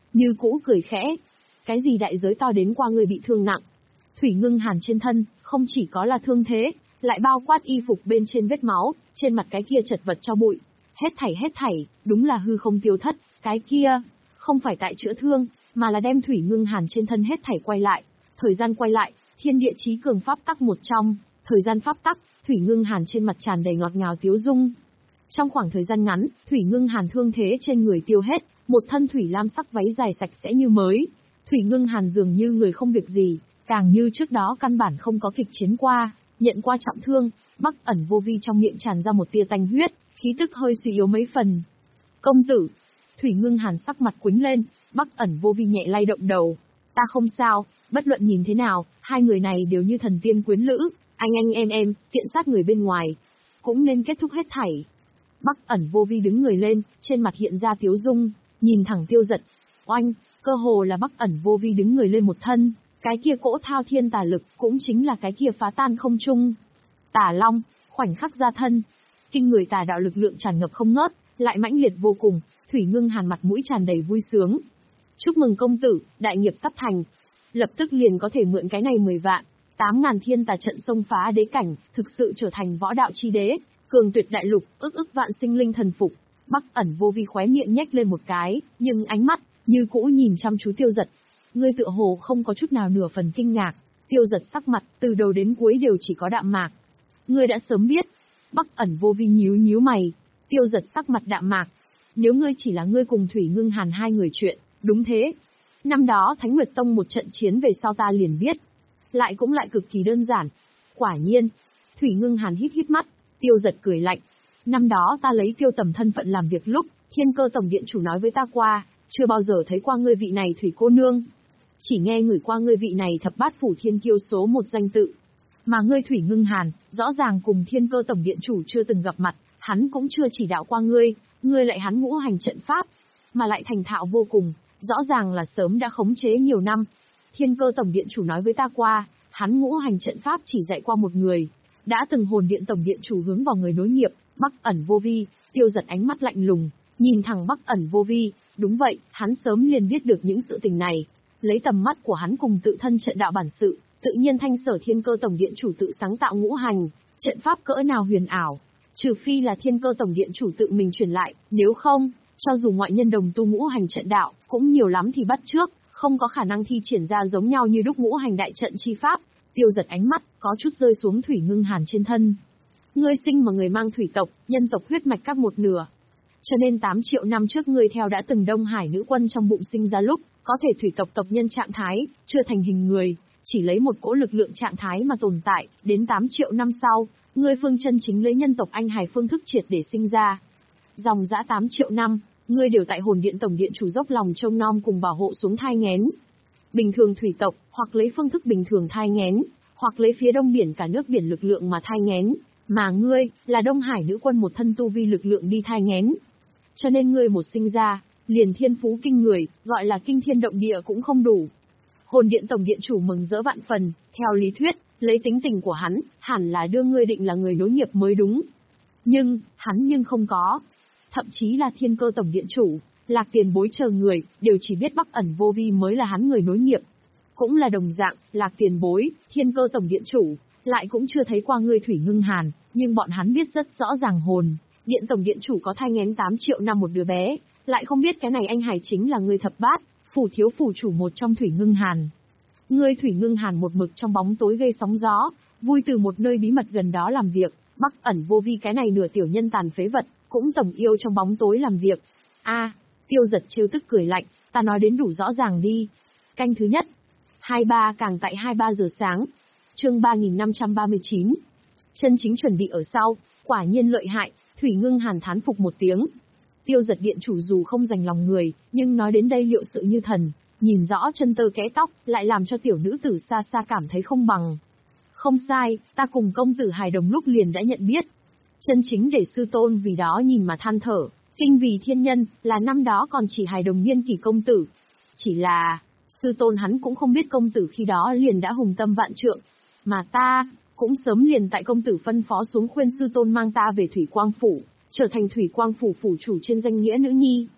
như cũ cười khẽ. Cái gì đại giới to đến qua người bị thương nặng? Thủy Ngưng Hàn trên thân, không chỉ có là thương thế, lại bao quát y phục bên trên vết máu, trên mặt cái kia chật vật cho bụi. Hết thảy hết thảy, đúng là hư không tiêu thất, cái kia, không phải tại chữa thương, mà là đem Thủy Ngưng Hàn trên thân hết thảy quay lại. Thời gian quay lại, thiên địa chí cường pháp tắc một trong, thời gian pháp tắc, Thủy Ngưng Hàn trên mặt tràn đầy ngọt ngào tiếu dung. Trong khoảng thời gian ngắn, Thủy Ngưng Hàn thương thế trên người tiêu hết, một thân thủy lam sắc váy dài sạch sẽ như mới. Thủy Ngưng Hàn dường như người không việc gì, càng như trước đó căn bản không có kịch chiến qua, nhận qua trọng thương. Bắc Ẩn Vô Vi trong miệng tràn ra một tia tanh huyết, khí tức hơi suy yếu mấy phần. Công tử, Thủy Ngưng Hàn sắc mặt quĩnh lên, Bắc Ẩn Vô Vi nhẹ lay động đầu. Ta không sao, bất luận nhìn thế nào, hai người này đều như thần tiên quyến lữ, anh anh em em, tiện sát người bên ngoài, cũng nên kết thúc hết thảy. Bắc Ẩn Vô Vi đứng người lên, trên mặt hiện ra tiếu dung, nhìn thẳng Tiêu Dật. Oanh, cơ hồ là Bắc Ẩn Vô Vi đứng người lên một thân, cái kia cỗ thao thiên tà lực cũng chính là cái kia phá tan không trung. Tà Long, khoảnh khắc ra thân, kinh người tà đạo lực lượng tràn ngập không ngớt, lại mãnh liệt vô cùng. Thủy Ngưng Hàn mặt mũi tràn đầy vui sướng. Chúc mừng công tử, đại nghiệp sắp thành. Lập tức liền có thể mượn cái này mười vạn, tám ngàn thiên tà trận xông phá đế cảnh, thực sự trở thành võ đạo chi đế, cường tuyệt đại lục, ức ức vạn sinh linh thần phục. Bắc Ẩn Vô Vi khóe miệng nhếch lên một cái, nhưng ánh mắt như cũ nhìn chăm chú Tiêu Dật. Ngươi tựa hồ không có chút nào nửa phần kinh ngạc. Tiêu Dật sắc mặt từ đầu đến cuối đều chỉ có đạm mạc. Ngươi đã sớm biết. Bắc Ẩn Vô Vi nhíu nhíu mày. Tiêu Dật sắc mặt đạm mạc. Nếu ngươi chỉ là ngươi cùng Thủy Ngưng Hàn hai người chuyện, đúng thế. Năm đó Thánh Nguyệt Tông một trận chiến về sau ta liền biết. Lại cũng lại cực kỳ đơn giản. Quả nhiên. Thủy Ngưng Hàn hít hít mắt. Tiêu Dật cười lạnh. Năm đó ta lấy Tiêu Tầm thân phận làm việc lúc, Thiên Cơ Tổng Điện chủ nói với ta qua, chưa bao giờ thấy qua ngươi vị này Thủy cô nương. Chỉ nghe ngửi qua ngươi vị này thập bát phủ thiên kiêu số một danh tự. Mà ngươi Thủy Ngưng Hàn, rõ ràng cùng Thiên Cơ Tổng Điện chủ chưa từng gặp mặt, hắn cũng chưa chỉ đạo qua ngươi, ngươi lại hắn ngũ hành trận pháp, mà lại thành thạo vô cùng, rõ ràng là sớm đã khống chế nhiều năm. Thiên Cơ Tổng Điện chủ nói với ta qua, hắn ngũ hành trận pháp chỉ dạy qua một người, đã từng hồn điện tổng điện chủ hướng vào người nối nghiệp, Bắc Ẩn Vô Vi. Tiêu Dật ánh mắt lạnh lùng, nhìn thẳng Bắc Ẩn Vô Vi. Đúng vậy, hắn sớm liền biết được những sự tình này. Lấy tầm mắt của hắn cùng tự thân trận đạo bản sự, tự nhiên thanh sở Thiên Cơ Tổng Điện chủ tự sáng tạo ngũ hành trận pháp cỡ nào huyền ảo, trừ phi là Thiên Cơ Tổng Điện chủ tự mình truyền lại, nếu không, cho dù ngoại nhân đồng tu ngũ hành trận đạo, cũng nhiều lắm thì bắt trước, không có khả năng thi triển ra giống nhau như đúc ngũ hành đại trận chi pháp. Tiêu Dật ánh mắt có chút rơi xuống Thủy Ngưng Hàn trên thân. Ngươi sinh mà người mang thủy tộc, nhân tộc huyết mạch các một nửa. Cho nên tám triệu năm trước ngươi theo đã từng Đông Hải nữ quân trong bụng sinh ra lúc, có thể thủy tộc tộc nhân trạng thái, chưa thành hình người, chỉ lấy một cỗ lực lượng trạng thái mà tồn tại, đến tám triệu năm sau, ngươi phương chân chính lấy nhân tộc anh hài phương thức triệt để sinh ra. Dòng dã tám triệu năm, ngươi đều tại hồn điện tổng điện chủ dốc lòng trông nom cùng bảo hộ xuống thai nghén. Bình thường thủy tộc, hoặc lấy phương thức bình thường thai nghén, hoặc lấy phía đông biển cả nước biển lực lượng mà thai nghén, mà ngươi, là Đông Hải nữ quân một thân tu vi lực lượng đi thai nghén. Cho nên ngươi một sinh ra, liền thiên phú kinh người, gọi là kinh thiên động địa cũng không đủ. Hồn điện tổng điện chủ mừng rỡ vạn phần, theo lý thuyết, lấy tính tình của hắn, hẳn là đưa ngươi định là người nối nghiệp mới đúng. Nhưng, hắn nhưng không có. Thậm chí là Thiên Cơ Tổng Điện chủ, Lạc Tiền Bối chờ người, đều chỉ biết Bắc Ẩn Vô Vi mới là hắn người nối nghiệp. Cũng là đồng dạng, Lạc Tiền Bối, Thiên Cơ Tổng Điện chủ, lại cũng chưa thấy qua ngươi Thủy Ngưng Hàn, nhưng bọn hắn biết rất rõ ràng hồn điện tổng điện chủ có thai nghén tám triệu năm một đứa bé, lại không biết cái này anh hài chính là ngươi thập bát phủ thiếu phủ chủ một trong Thủy Ngưng Hàn. Ngươi Thủy Ngưng Hàn một mực trong bóng tối gây sóng gió, vui từ một nơi bí mật gần đó làm việc, Bắc Ẩn Vô Vi cái này nửa tiểu nhân tàn phế vật, cũng tổng yêu trong bóng tối làm việc. A, Tiêu Dật trêu tức cười lạnh, ta nói đến đủ rõ ràng đi. Canh thứ nhất, hai ba càng tại hai ba giờ sáng. Chương ba nghìn năm trăm ba mươi chín. Chân chính chuẩn bị ở sau, quả nhiên lợi hại, Thủy Ngưng Hàn thán phục một tiếng. Tiêu Dật điện chủ dù không dành lòng người, nhưng nói đến đây liệu sự như thần, nhìn rõ chân tơ kẽ tóc, lại làm cho tiểu nữ tử xa xa cảm thấy không bằng. Không sai, ta cùng công tử hài đồng lúc liền đã nhận biết. Chân chính để sư tôn vì đó nhìn mà than thở, kinh vì thiên nhân, là năm đó còn chỉ hài đồng niên kỷ công tử. Chỉ là, sư tôn hắn cũng không biết công tử khi đó liền đã hùng tâm vạn trượng. Mà ta, cũng sớm liền tại công tử phân phó xuống khuyên sư tôn mang ta về Thủy Quang Phủ, trở thành Thủy Quang Phủ phủ chủ trên danh nghĩa nữ nhi.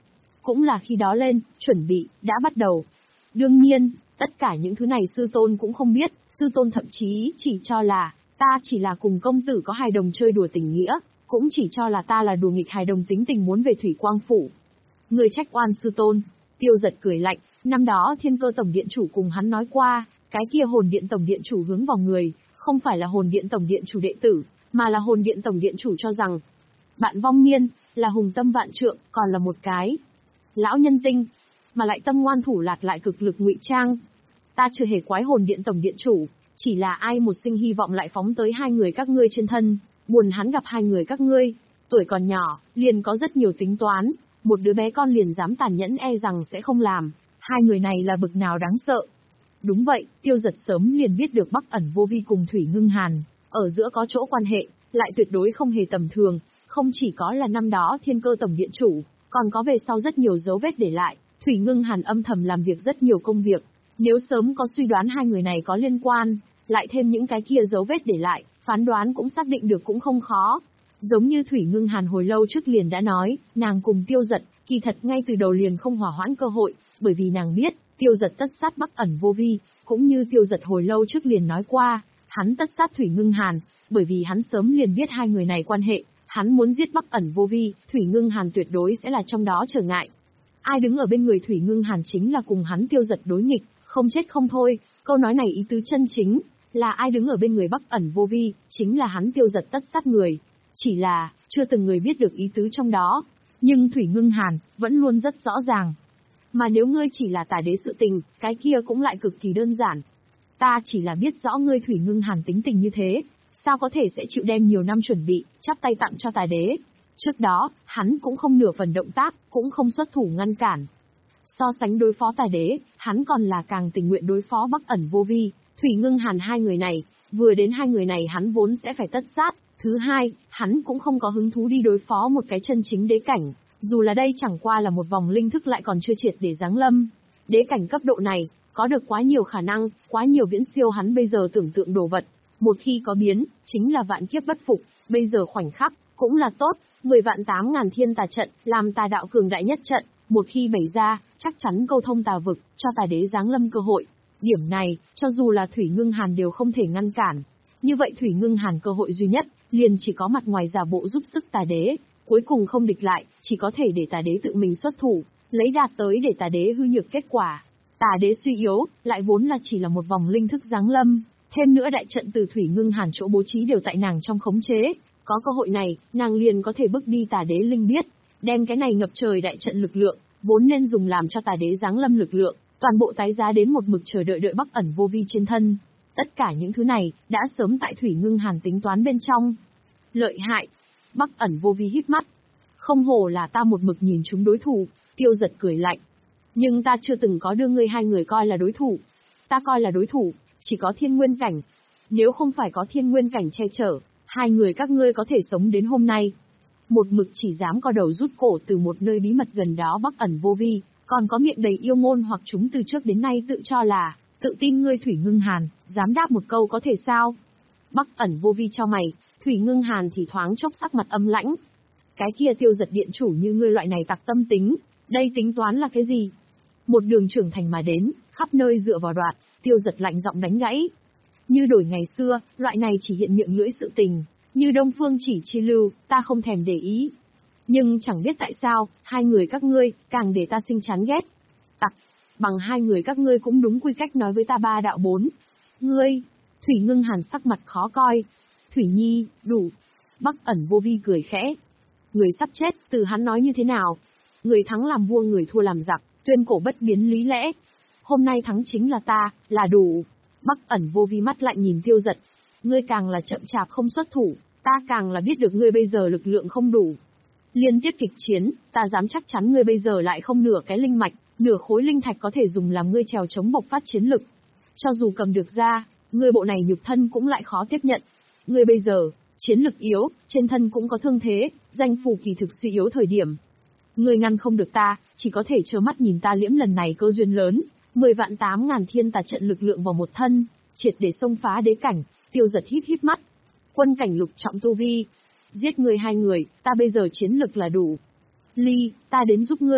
cũng là khi đó lên, chuẩn bị, đã bắt đầu. Đương nhiên, tất cả những thứ này sư tôn cũng không biết, sư tôn thậm chí chỉ cho là, ta chỉ là cùng công tử có hài đồng chơi đùa tình nghĩa, cũng chỉ cho là ta là đùa nghịch hài đồng tính tình muốn về Thủy Quang Phủ. Người trách oan sư tôn, Tiêu Giật cười lạnh, năm đó Thiên Cơ Tổng Điện Chủ cùng hắn nói qua, cái kia hồn điện Tổng Điện Chủ hướng vào người, không phải là hồn điện Tổng Điện Chủ đệ tử, mà là hồn điện Tổng Điện Chủ cho rằng, bạn vong niên, là hùng tâm vạn trượng, còn là một cái lão nhân tinh, mà lại tâm ngoan thủ lạt lại cực lực ngụy trang. Ta chưa hề quái hồn điện Tổng Điện Chủ, chỉ là ai một sinh hy vọng lại phóng tới hai người các ngươi trên thân, buồn hắn gặp hai người các ngươi, tuổi còn nhỏ, liền có rất nhiều tính toán, một đứa bé con liền dám tàn nhẫn e rằng sẽ không làm, hai người này là bực nào đáng sợ. Đúng vậy, Tiêu Giật sớm liền biết được Bắc Ẩn Vô Vi cùng Thủy Ngưng Hàn, ở giữa có chỗ quan hệ, lại tuyệt đối không hề tầm thường, không chỉ có là năm đó Thiên Cơ Tổng Điện Chủ, còn có về sau rất nhiều dấu vết để lại, Thủy Ngưng Hàn âm thầm làm việc rất nhiều công việc, nếu sớm có suy đoán hai người này có liên quan, lại thêm những cái kia dấu vết để lại, phán đoán cũng xác định được cũng không khó. Giống như Thủy Ngưng Hàn hồi lâu trước liền đã nói, nàng cùng Tiêu Giật, kỳ thật ngay từ đầu liền không hòa hoãn cơ hội, bởi vì nàng biết, Tiêu Giật tất sát Bắc Ẩn Vô Vi, cũng như Tiêu Giật hồi lâu trước liền nói qua, hắn tất sát Thủy Ngưng Hàn, bởi vì hắn sớm liền biết hai người này quan hệ, hắn muốn giết Bắc Ẩn Vô Vi, Thủy Ngưng Hàn tuyệt đối sẽ là trong đó trở ngại. Ai đứng ở bên người Thủy Ngưng Hàn chính là cùng hắn Tiêu Giật đối nghịch, không chết không thôi, câu nói này ý tứ chân chính, là ai đứng ở bên người Bắc Ẩn Vô Vi, chính là hắn Tiêu Giật tất sát người. Chỉ là, chưa từng người biết được ý tứ trong đó, nhưng Thủy Ngưng Hàn, vẫn luôn rất rõ ràng. Mà nếu ngươi chỉ là tà đế sự tình, cái kia cũng lại cực kỳ đơn giản. Ta chỉ là biết rõ ngươi Thủy Ngưng Hàn tính tình như thế, sao có thể sẽ chịu đem nhiều năm chuẩn bị, chắp tay tặng cho tà đế. Trước đó, hắn cũng không nửa phần động tác, cũng không xuất thủ ngăn cản. So sánh đối phó tà đế, hắn còn là càng tình nguyện đối phó Bắc Ẩn Vô Vi, Thủy Ngưng Hàn hai người này, vừa đến hai người này hắn vốn sẽ phải tất sát. Thứ hai, hắn cũng không có hứng thú đi đối phó một cái chân chính đế cảnh, dù là đây chẳng qua là một vòng linh thức lại còn chưa triệt để giáng lâm. Đế cảnh cấp độ này, có được quá nhiều khả năng, quá nhiều viễn siêu hắn bây giờ tưởng tượng đồ vật. Một khi có biến, chính là vạn kiếp bất phục, bây giờ khoảnh khắc, cũng là tốt, mười vạn tám ngàn thiên tà trận, làm tà đạo cường đại nhất trận, một khi bày ra, chắc chắn câu thông tà vực, cho tà đế giáng lâm cơ hội. Điểm này, cho dù là Thủy Ngưng Hàn đều không thể ngăn cản. Như vậy Thủy Ngưng Hàn cơ hội duy nhất, liền chỉ có mặt ngoài giả bộ giúp sức tà đế, cuối cùng không địch lại, chỉ có thể để tà đế tự mình xuất thủ, lấy đạt tới để tà đế hư nhược kết quả. Tà đế suy yếu, lại vốn là chỉ là một vòng linh thức giáng lâm, thêm nữa đại trận từ Thủy Ngưng Hàn chỗ bố trí đều tại nàng trong khống chế, có cơ hội này, nàng liền có thể bước đi tà đế linh biết, đem cái này ngập trời đại trận lực lượng, vốn nên dùng làm cho tà đế giáng lâm lực lượng, toàn bộ tái giá đến một mực chờ đợi đợi Bắc Ẩn Vô Vi trên thân. Tất cả những thứ này, đã sớm tại Thủy Ngưng Hàn tính toán bên trong. Lợi hại. Bắc Ẩn Vô Vi híp mắt. Không hổ là ta một mực nhìn chúng đối thủ, Tiêu Giật cười lạnh. Nhưng ta chưa từng có đưa ngươi hai người coi là đối thủ. Ta coi là đối thủ, chỉ có thiên nguyên cảnh. Nếu không phải có thiên nguyên cảnh che chở, hai người các ngươi có thể sống đến hôm nay. Một mực chỉ dám co đầu rút cổ từ một nơi bí mật gần đó Bắc Ẩn Vô Vi, còn có miệng đầy yêu ngôn hoặc chúng từ trước đến nay tự cho là tự tin ngươi Thủy Ngưng Hàn, dám đáp một câu có thể sao? Bắc Ẩn Vô Vi cho mày, Thủy Ngưng Hàn thì thoáng chốc sắc mặt âm lãnh. Cái kia Tiêu Giật điện chủ như ngươi loại này tặc tâm tính, đây tính toán là cái gì? Một đường trưởng thành mà đến, khắp nơi dựa vào đoạt, Tiêu Giật lạnh giọng đánh gãy. Như đổi ngày xưa, loại này chỉ hiện miệng lưỡi sự tình, như Đông Phương Chỉ chi lưu, ta không thèm để ý. Nhưng chẳng biết tại sao, hai người các ngươi, càng để ta sinh chán ghét. Tặc, bằng hai người các ngươi cũng đúng quy cách nói với ta ba đạo bốn. Ngươi, Thủy Ngưng Hàn sắc mặt khó coi. Thủy Nhi, đủ. Bắc Ẩn Vô Vi cười khẽ. Người sắp chết, từ hắn nói như thế nào? Người thắng làm vua người thua làm giặc, tuyên cổ bất biến lý lẽ. Hôm nay thắng chính là ta, là đủ. Bắc Ẩn Vô Vi mắt lạnh nhìn Tiêu Giật. Ngươi càng là chậm chạp không xuất thủ, ta càng là biết được ngươi bây giờ lực lượng không đủ. Liên tiếp kịch chiến, ta dám chắc chắn ngươi bây giờ lại không nửa cái linh mạch, nửa khối linh thạch có thể dùng làm ngươi trèo chống bộc phát chiến lực. Cho dù cầm được ra, ngươi bộ này nhục thân cũng lại khó tiếp nhận. Ngươi bây giờ, chiến lực yếu, trên thân cũng có thương thế, danh phù kỳ thực suy yếu thời điểm. Ngươi ngăn không được ta, chỉ có thể trơ mắt nhìn ta liễm lần này cơ duyên lớn, mười vạn tám ngàn thiên tà trận lực lượng vào một thân, triệt để xông phá đế cảnh. Tiêu Giật híp híp mắt. Quân cảnh lục trọng tu vi. Giết ngươi hai người, ta bây giờ chiến lực là đủ. Ly, ta đến giúp ngươi.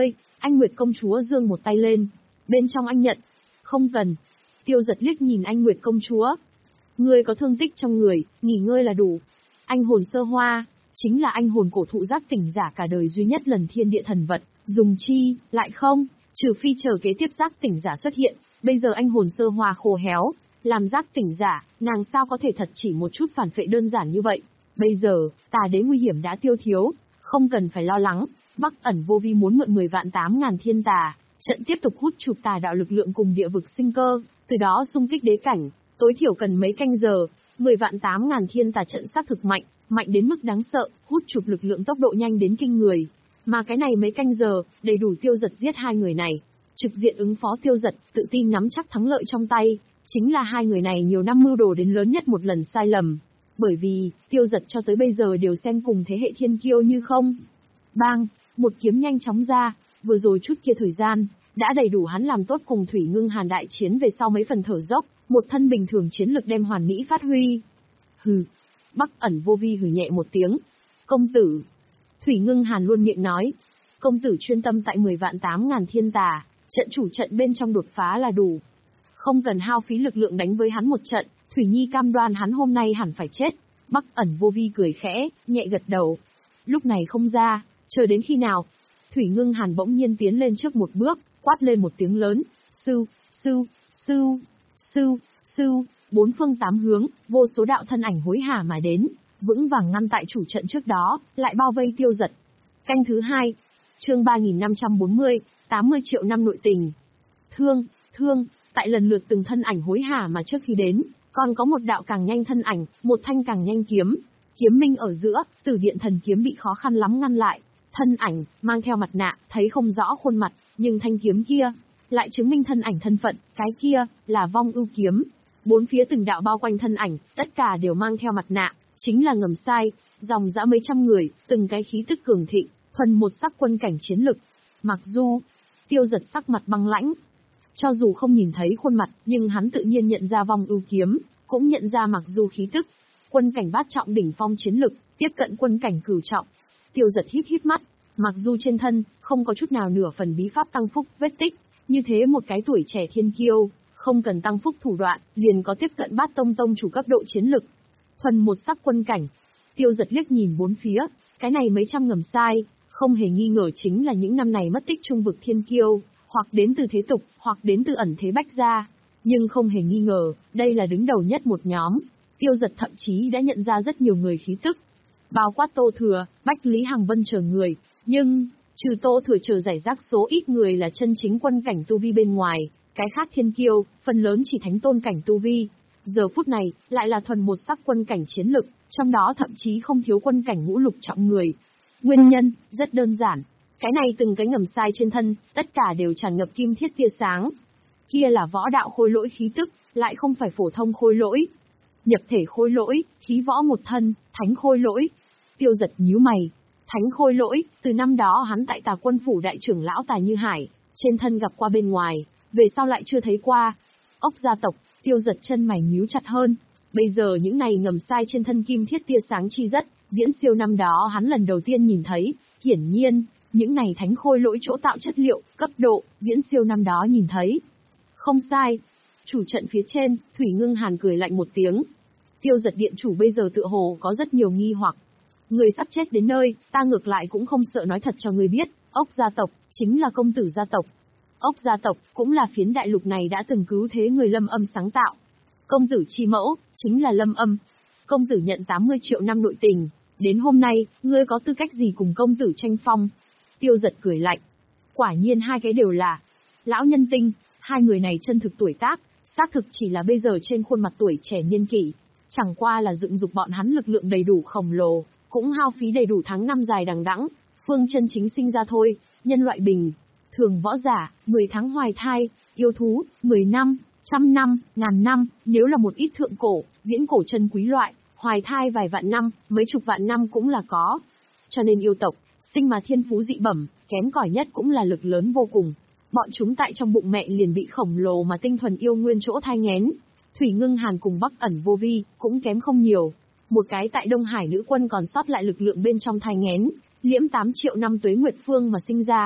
Anh Nguyệt công chúa giương một tay lên. Bên trong anh nhận. Không cần. Tiêu Giật liếc nhìn anh Nguyệt công chúa. Ngươi có thương tích trong người, nghỉ ngơi là đủ. Anh hồn sơ hoa, chính là anh hồn cổ thụ giác tỉnh giả cả đời duy nhất lần thiên địa thần vật, dùng chi, lại không, trừ phi chờ kế tiếp giác tỉnh giả xuất hiện, bây giờ anh hồn sơ hoa khô héo, làm giác tỉnh giả, nàng sao có thể thật chỉ một chút phản phệ đơn giản như vậy. Bây giờ, tà đế nguy hiểm đã tiêu thiếu, không cần phải lo lắng, Bắc ẩn vô vi muốn mượn mười vạn tám ngàn thiên tà, trận tiếp tục hút chụp tà đạo lực lượng cùng địa vực sinh cơ, từ đó xung kích đế cảnh, tối thiểu cần mấy canh giờ, mười vạn tám ngàn thiên tà trận xác thực mạnh, mạnh đến mức đáng sợ, hút chụp lực lượng tốc độ nhanh đến kinh người. Mà cái này mấy canh giờ, đầy đủ Tiêu Giật giết hai người này. Trực diện ứng phó Tiêu Giật, tự tin nắm chắc thắng lợi trong tay, chính là hai người này nhiều năm mưu đồ đến lớn nhất một lần sai lầm. Bởi vì, Tiêu Giật cho tới bây giờ đều xem cùng thế hệ thiên kiêu như không. Bang, một kiếm nhanh chóng ra, vừa rồi chút kia thời gian, đã đầy đủ hắn làm tốt cùng Thủy Ngưng Hàn đại chiến về sau mấy phần thở dốc, một thân bình thường chiến lực đem hoàn mỹ phát huy. Hừ. Bắc ẩn vô vi hừ nhẹ một tiếng. Công tử. Thủy Ngưng Hàn luôn miệng nói. Công tử chuyên tâm tại mười vạn tám ngàn thiên tà, trận chủ trận bên trong đột phá là đủ. Không cần hao phí lực lượng đánh với hắn một trận, Thủy Nhi cam đoan hắn hôm nay hẳn phải chết. Bắc ẩn vô vi cười khẽ, nhẹ gật đầu. Lúc này không ra, chờ đến khi nào? Thủy Ngưng Hàn bỗng nhiên tiến lên trước một bước, quát lên một tiếng lớn. Sư, sư, sư, sư, sư. Bốn phương tám hướng, vô số đạo thân ảnh hối hả mà đến, vững vàng ngăn tại chủ trận trước đó, lại bao vây Tiêu Giật. Canh thứ hai, chương ba nghìn năm trăm bốn mươi, tám mươi triệu năm nội tình. Thương, thương, tại lần lượt từng thân ảnh hối hả mà trước khi đến, còn có một đạo càng nhanh thân ảnh, một thanh càng nhanh kiếm. Kiếm minh ở giữa, Tử Điện thần kiếm bị khó khăn lắm ngăn lại. Thân ảnh, mang theo mặt nạ, thấy không rõ khuôn mặt, nhưng thanh kiếm kia, lại chứng minh thân ảnh thân phận, cái kia, là Vong Ưu kiếm. Bốn phía từng đạo bao quanh thân ảnh, tất cả đều mang theo mặt nạ, chính là Ngầm Sai, dòng dã mấy trăm người, từng cái khí tức cường thịnh, thuần một sắc quân cảnh chiến lực. Mặc dù, Tiêu Giật sắc mặt băng lãnh, cho dù không nhìn thấy khuôn mặt, nhưng hắn tự nhiên nhận ra Vong Ưu kiếm, cũng nhận ra Mặc dù khí tức. Quân cảnh bát trọng đỉnh phong chiến lực, tiếp cận quân cảnh cửu trọng. Tiêu Giật híp híp mắt, mặc dù trên thân không có chút nào nửa phần bí pháp tăng phúc vết tích, như thế một cái tuổi trẻ thiên kiêu, không cần tăng phúc thủ đoạn, liền có tiếp cận bát tông tông chủ cấp độ chiến lực. Thuần một sắc quân cảnh. Tiêu Giật liếc nhìn bốn phía, cái này mấy trăm Ngầm Sai, không hề nghi ngờ chính là những năm này mất tích trung vực thiên kiêu, hoặc đến từ thế tục, hoặc đến từ ẩn thế bách gia. Nhưng không hề nghi ngờ, đây là đứng đầu nhất một nhóm. Tiêu Giật thậm chí đã nhận ra rất nhiều người khí tức. Bao quát Tô Thừa, Bách Lý Hằng Vân chờ người, nhưng, trừ Tô Thừa chờ giải rác số ít người là chân chính quân cảnh tu vi bên ngoài, cái khác thiên kiêu, phần lớn chỉ thánh tôn cảnh tu vi. Giờ phút này, lại là thuần một sắc quân cảnh chiến lực, trong đó thậm chí không thiếu quân cảnh ngũ lục trọng người. Nguyên nhân, rất đơn giản. Cái này từng cái Ngầm Sai trên thân, tất cả đều tràn ngập kim thiết tia sáng. Kia là võ đạo khôi lỗi khí tức, lại không phải phổ thông khôi lỗi. Nhập thể khôi lỗi, khí võ một thân, thánh khôi lỗi. Tiêu Giật nhíu mày. Thánh khôi lỗi, từ năm đó hắn tại Tà Quân phủ đại trưởng lão Tà Như Hải, trên thân gặp qua bên ngoài, về sau lại chưa thấy qua. Ốc gia tộc, Tiêu Giật chân mày nhíu chặt hơn. Bây giờ những này Ngầm Sai trên thân kim thiết tia sáng chi rất, viễn siêu năm đó hắn lần đầu tiên nhìn thấy, hiển nhiên, những này thánh khôi lỗi chỗ tạo chất liệu, cấp độ, viễn siêu năm đó nhìn thấy. Không sai. Chủ trận phía trên, Thủy Ngưng Hàn cười lạnh một tiếng. Tiêu Giật điện chủ bây giờ tựa hồ có rất nhiều nghi hoặc. Người sắp chết đến nơi, ta ngược lại cũng không sợ nói thật cho người biết, Ốc gia tộc, chính là công tử gia tộc. Ốc gia tộc, cũng là phiến đại lục này đã từng cứu thế người Lâm Âm sáng tạo. Công tử chi mẫu, chính là Lâm Âm. Công tử nhận tám mươi triệu năm nội tình, đến hôm nay, ngươi có tư cách gì cùng công tử tranh phong? Tiêu Giật cười lạnh. Quả nhiên hai cái đều là lão nhân tinh, hai người này chân thực tuổi tác, xác thực chỉ là bây giờ trên khuôn mặt tuổi trẻ niên kỷ. Chẳng qua là dựng dục bọn hắn lực lượng đầy đủ khổng lồ, cũng hao phí đầy đủ tháng năm dài đằng đẵng, phương chân chính sinh ra thôi, nhân loại bình. Thường võ giả, mười tháng hoài thai, yêu thú, mười năm, trăm năm, ngàn năm, nếu là một ít thượng cổ, viễn cổ chân quý loại, hoài thai vài vạn năm, mấy chục vạn năm cũng là có. Cho nên yêu tộc, sinh mà thiên phú dị bẩm, kém cỏi nhất cũng là lực lớn vô cùng. Bọn chúng tại trong bụng mẹ liền bị khổng lồ mà tinh thuần yêu nguyên chỗ thai nghén. Thủy Ngưng Hàn cùng Bắc ẩn vô vi, cũng kém không nhiều. Một cái tại Đông Hải nữ quân còn sót lại lực lượng bên trong thai nghén, liễm tám triệu năm tuế nguyệt phương mà sinh ra.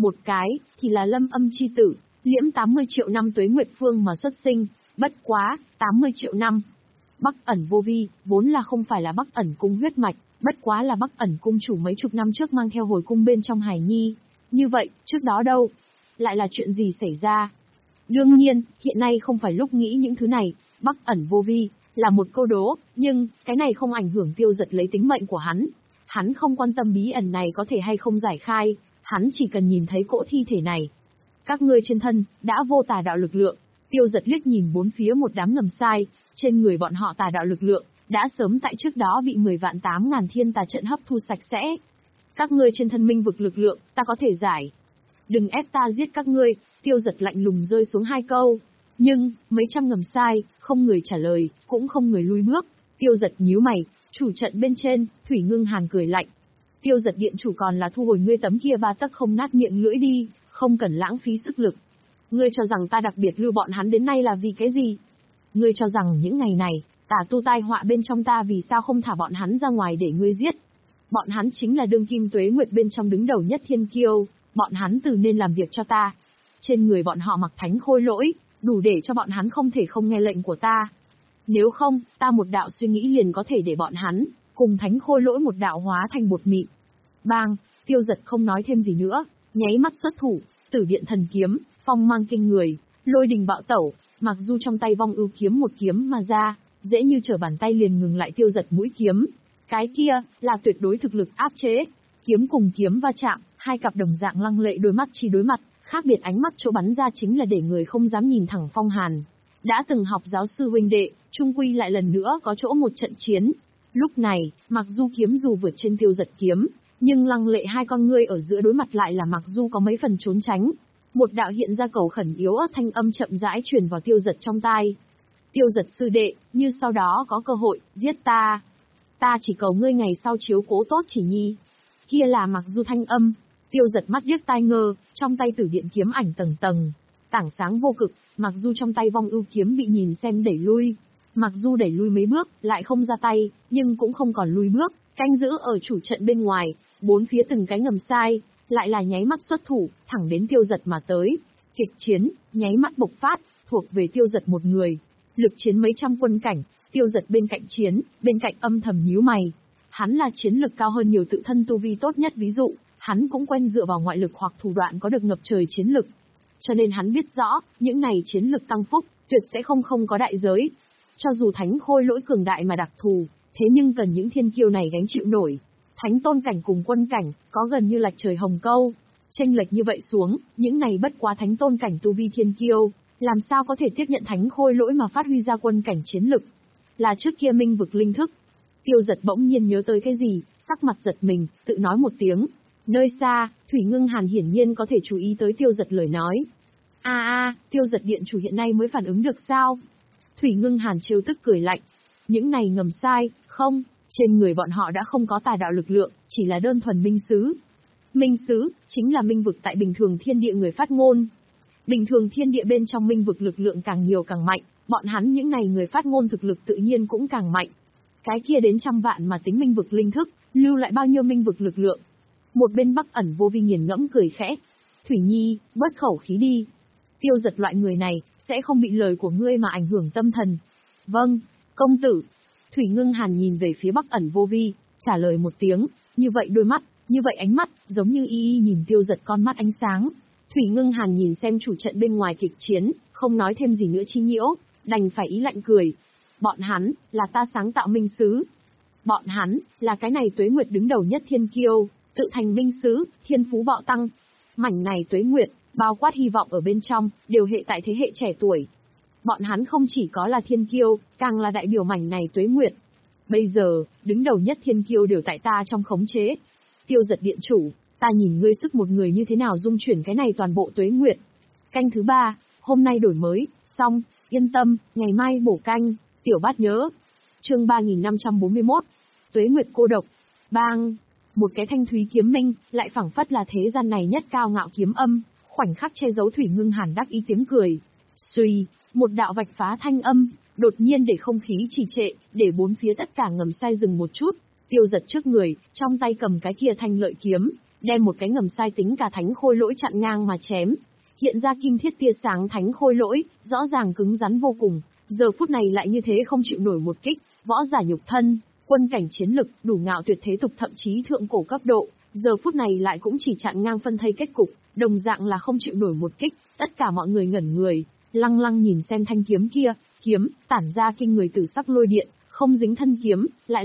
một cái, thì là Lâm Âm chi tử, liễm tám mươi triệu năm tuế nguyệt phương mà xuất sinh, bất quá, tám mươi triệu năm. Bắc Ẩn Vô Vi, vốn là không phải là Bắc Ẩn cung huyết mạch, bất quá là Bắc Ẩn cung chủ mấy chục năm trước mang theo hồi cung bên trong hài nhi. Như vậy, trước đó đâu? Lại là chuyện gì xảy ra? Đương nhiên, hiện nay không phải lúc nghĩ những thứ này, Bắc Ẩn Vô Vi, là một câu đố, nhưng, cái này không ảnh hưởng Tiêu Dật lấy tính mệnh của hắn. Hắn không quan tâm bí ẩn này có thể hay không giải khai, hắn chỉ cần nhìn thấy cỗ thi thể này. Các ngươi trên thân, đã vô tà đạo lực lượng. Tiêu Dật liếc nhìn bốn phía một đám ngầm sai, trên người bọn họ tà đạo lực lượng, đã sớm tại trước đó bị mười vạn tám ngàn thiên tà trận hấp thu sạch sẽ. Các ngươi trên thân minh vực lực lượng, ta có thể giải. Đừng ép ta giết các ngươi, Tiêu Dật lạnh lùng rơi xuống hai câu. Nhưng, mấy trăm ngầm sai, không người trả lời, cũng không người lui bước. Tiêu Dật nhíu mày, chủ trận bên trên, Thủy Ngưng Hàn cười lạnh. Tiêu Dật điện chủ còn là thu hồi ngươi tấm kia ba tấc không nát miệng lưỡi đi, không cần lãng phí sức lực. Ngươi cho rằng ta đặc biệt lưu bọn hắn đến nay là vì cái gì? Ngươi cho rằng những ngày này, tà tu tai họa bên trong ta vì sao không thả bọn hắn ra ngoài để ngươi giết? Bọn hắn chính là đương kim tuế nguyệt bên trong đứng đầu nhất thiên kiêu, bọn hắn từ nên làm việc cho ta. Trên người bọn họ mặc thánh khôi lỗi, đủ để cho bọn hắn không thể không nghe lệnh của ta. Nếu không, ta một đạo suy nghĩ liền có thể để bọn hắn, cùng thánh khôi lỗi một đạo hóa thành bột mịn. Bang, Tiêu Dật không nói thêm gì nữa, nháy mắt xuất thủ, Tử Điện Thần Kiếm, phong mang kinh người, lôi đình bạo tẩu, mặc dù trong tay vong ưu kiếm một kiếm mà ra, dễ như trở bàn tay liền ngừng lại Tiêu Dật mũi kiếm. Cái kia, là tuyệt đối thực lực áp chế. Kiếm cùng kiếm va chạm, hai cặp đồng dạng lăng lệ đôi mắt chi đối mặt, khác biệt ánh mắt chỗ bắn ra chính là để người không dám nhìn thẳng Phong Hàn. Đã từng học giáo sư huynh đệ, chung quy lại lần nữa có chỗ một trận chiến. Lúc này, mặc dù kiếm dù vượt trên Tiêu Dật kiếm, nhưng lăng lệ hai con ngươi ở giữa đối mặt lại là mặc dù có mấy phần trốn tránh. Một đạo hiện ra cầu khẩn yếu ớt thanh âm chậm rãi truyền vào Tiêu Dật trong tai. Tiêu Dật sư đệ, như sau đó có cơ hội, giết ta. Ta chỉ cầu ngươi ngày sau chiếu cố tốt chỉ nhi. Kia là mặc dù thanh âm. Tiêu Dật mắt điếc tai ngơ, trong tay Tử Điện kiếm ảnh tầng tầng, tảng sáng vô cực, mặc dù trong tay vong ưu kiếm bị nhìn xem đẩy lui. Mặc dù đẩy lui mấy bước, lại không ra tay, nhưng cũng không còn lui bước, canh giữ ở chủ trận bên ngoài, bốn phía từng cái ngầm sai, lại là nháy mắt xuất thủ, thẳng đến Tiêu Dật mà tới. Kịch chiến, nháy mắt bộc phát, thuộc về Tiêu Dật một người. Lực chiến mấy trăm quân cảnh, Tiêu Dật bên cạnh chiến, bên cạnh âm thầm nhíu mày. Hắn là chiến lực cao hơn nhiều tự thân tu vi tốt nhất ví dụ, hắn cũng quen dựa vào ngoại lực hoặc thủ đoạn có được ngập trời chiến lực. Cho nên hắn biết rõ, những này chiến lực tăng phúc, tuyệt sẽ không không có đại giới. Cho dù thánh khôi lỗi cường đại mà đặc thù, thế nhưng cần những thiên kiêu này gánh chịu nổi. Thánh tôn cảnh cùng quân cảnh, có gần như lệch trời hồng câu. Chênh lệch như vậy xuống, những này bất quá thánh tôn cảnh tu vi thiên kiêu, làm sao có thể tiếp nhận thánh khôi lỗi mà phát huy ra quân cảnh chiến lực. Là trước kia minh vực linh thức. Tiêu Dật bỗng nhiên nhớ tới cái gì, sắc mặt giật mình, tự nói một tiếng. Nơi xa, Thủy Ngưng Hàn hiển nhiên có thể chú ý tới Tiêu Dật lời nói. A a, Tiêu Dật điện chủ hiện nay mới phản ứng được sao? Thủy Ngưng Hàn trêu tức cười lạnh. Những này ngầm sai, không, trên người bọn họ đã không có tà đạo lực lượng, chỉ là đơn thuần minh sứ. Minh sứ, chính là minh vực tại bình thường thiên địa người phát ngôn. Bình thường thiên địa bên trong minh vực lực lượng càng nhiều càng mạnh, bọn hắn những này người phát ngôn thực lực tự nhiên cũng càng mạnh. Cái kia đến trăm vạn mà tính minh vực linh thức, lưu lại bao nhiêu minh vực lực lượng. Một bên Bắc Ẩn Vô Vi nghiền ngẫm cười khẽ. Thủy Nhi, bớt khẩu khí đi. Tiêu Dật loại người này, sẽ không bị lời của ngươi mà ảnh hưởng tâm thần. Vâng, công tử. Thủy Ngưng Hàn nhìn về phía Bắc Ẩn Vô Vi, trả lời một tiếng, như vậy đôi mắt, như vậy ánh mắt, giống như y y nhìn Tiêu Dật con mắt ánh sáng. Thủy Ngưng Hàn nhìn xem chủ trận bên ngoài kịch chiến, không nói thêm gì nữa chi nhiễu, đành phải ý lạnh cười. Bọn hắn, là ta sáng tạo minh sứ. Bọn hắn, là cái này tuế nguyệt đứng đầu nhất thiên kiêu, tự thành minh sứ, thiên phú bạo tăng. Mảnh này tuế nguyệt, bao quát hy vọng ở bên trong, đều hệ tại thế hệ trẻ tuổi. Bọn hắn không chỉ có là thiên kiêu, càng là đại biểu mảnh này tuế nguyệt. Bây giờ, đứng đầu nhất thiên kiêu đều tại ta trong khống chế. Tiêu Dật điện chủ, ta nhìn ngươi sức một người như thế nào dung chuyển cái này toàn bộ tuế nguyệt. Canh thứ ba, hôm nay đổi mới, xong, yên tâm, ngày mai bổ canh, tiểu bát nhớ. Chương ba nghìn năm trăm bốn mươi mốt, tuế nguyệt cô độc. Bang, một cái thanh thúy kiếm minh, lại phảng phất là thế gian này nhất cao ngạo kiếm âm, khoảnh khắc che giấu Thủy Ngưng Hàn đắc ý tiếng cười. Suy, một đạo vạch phá thanh âm, đột nhiên để không khí trì trệ, để bốn phía tất cả ngầm sai dừng một chút. Tiêu Dật trước người, trong tay cầm cái kia thanh lợi kiếm, đem một cái ngầm sai tính cả thánh khôi lỗi chặn ngang mà chém. Hiện ra kim thiết tia sáng thánh khôi lỗi, rõ ràng cứng rắn vô cùng, giờ phút này lại như thế không chịu nổi một kích, võ giả nhục thân, quân cảnh chiến lực, đủ ngạo tuyệt thế tục thậm chí thượng cổ cấp độ, giờ phút này lại cũng chỉ chặn ngang phân thây kết cục, đồng dạng là không chịu nổi một kích, tất cả mọi người ngẩn người, lăng lăng nhìn xem thanh kiếm kia, kiếm tản ra kinh người tử sắc lôi điện, không dính thân kiếm, lại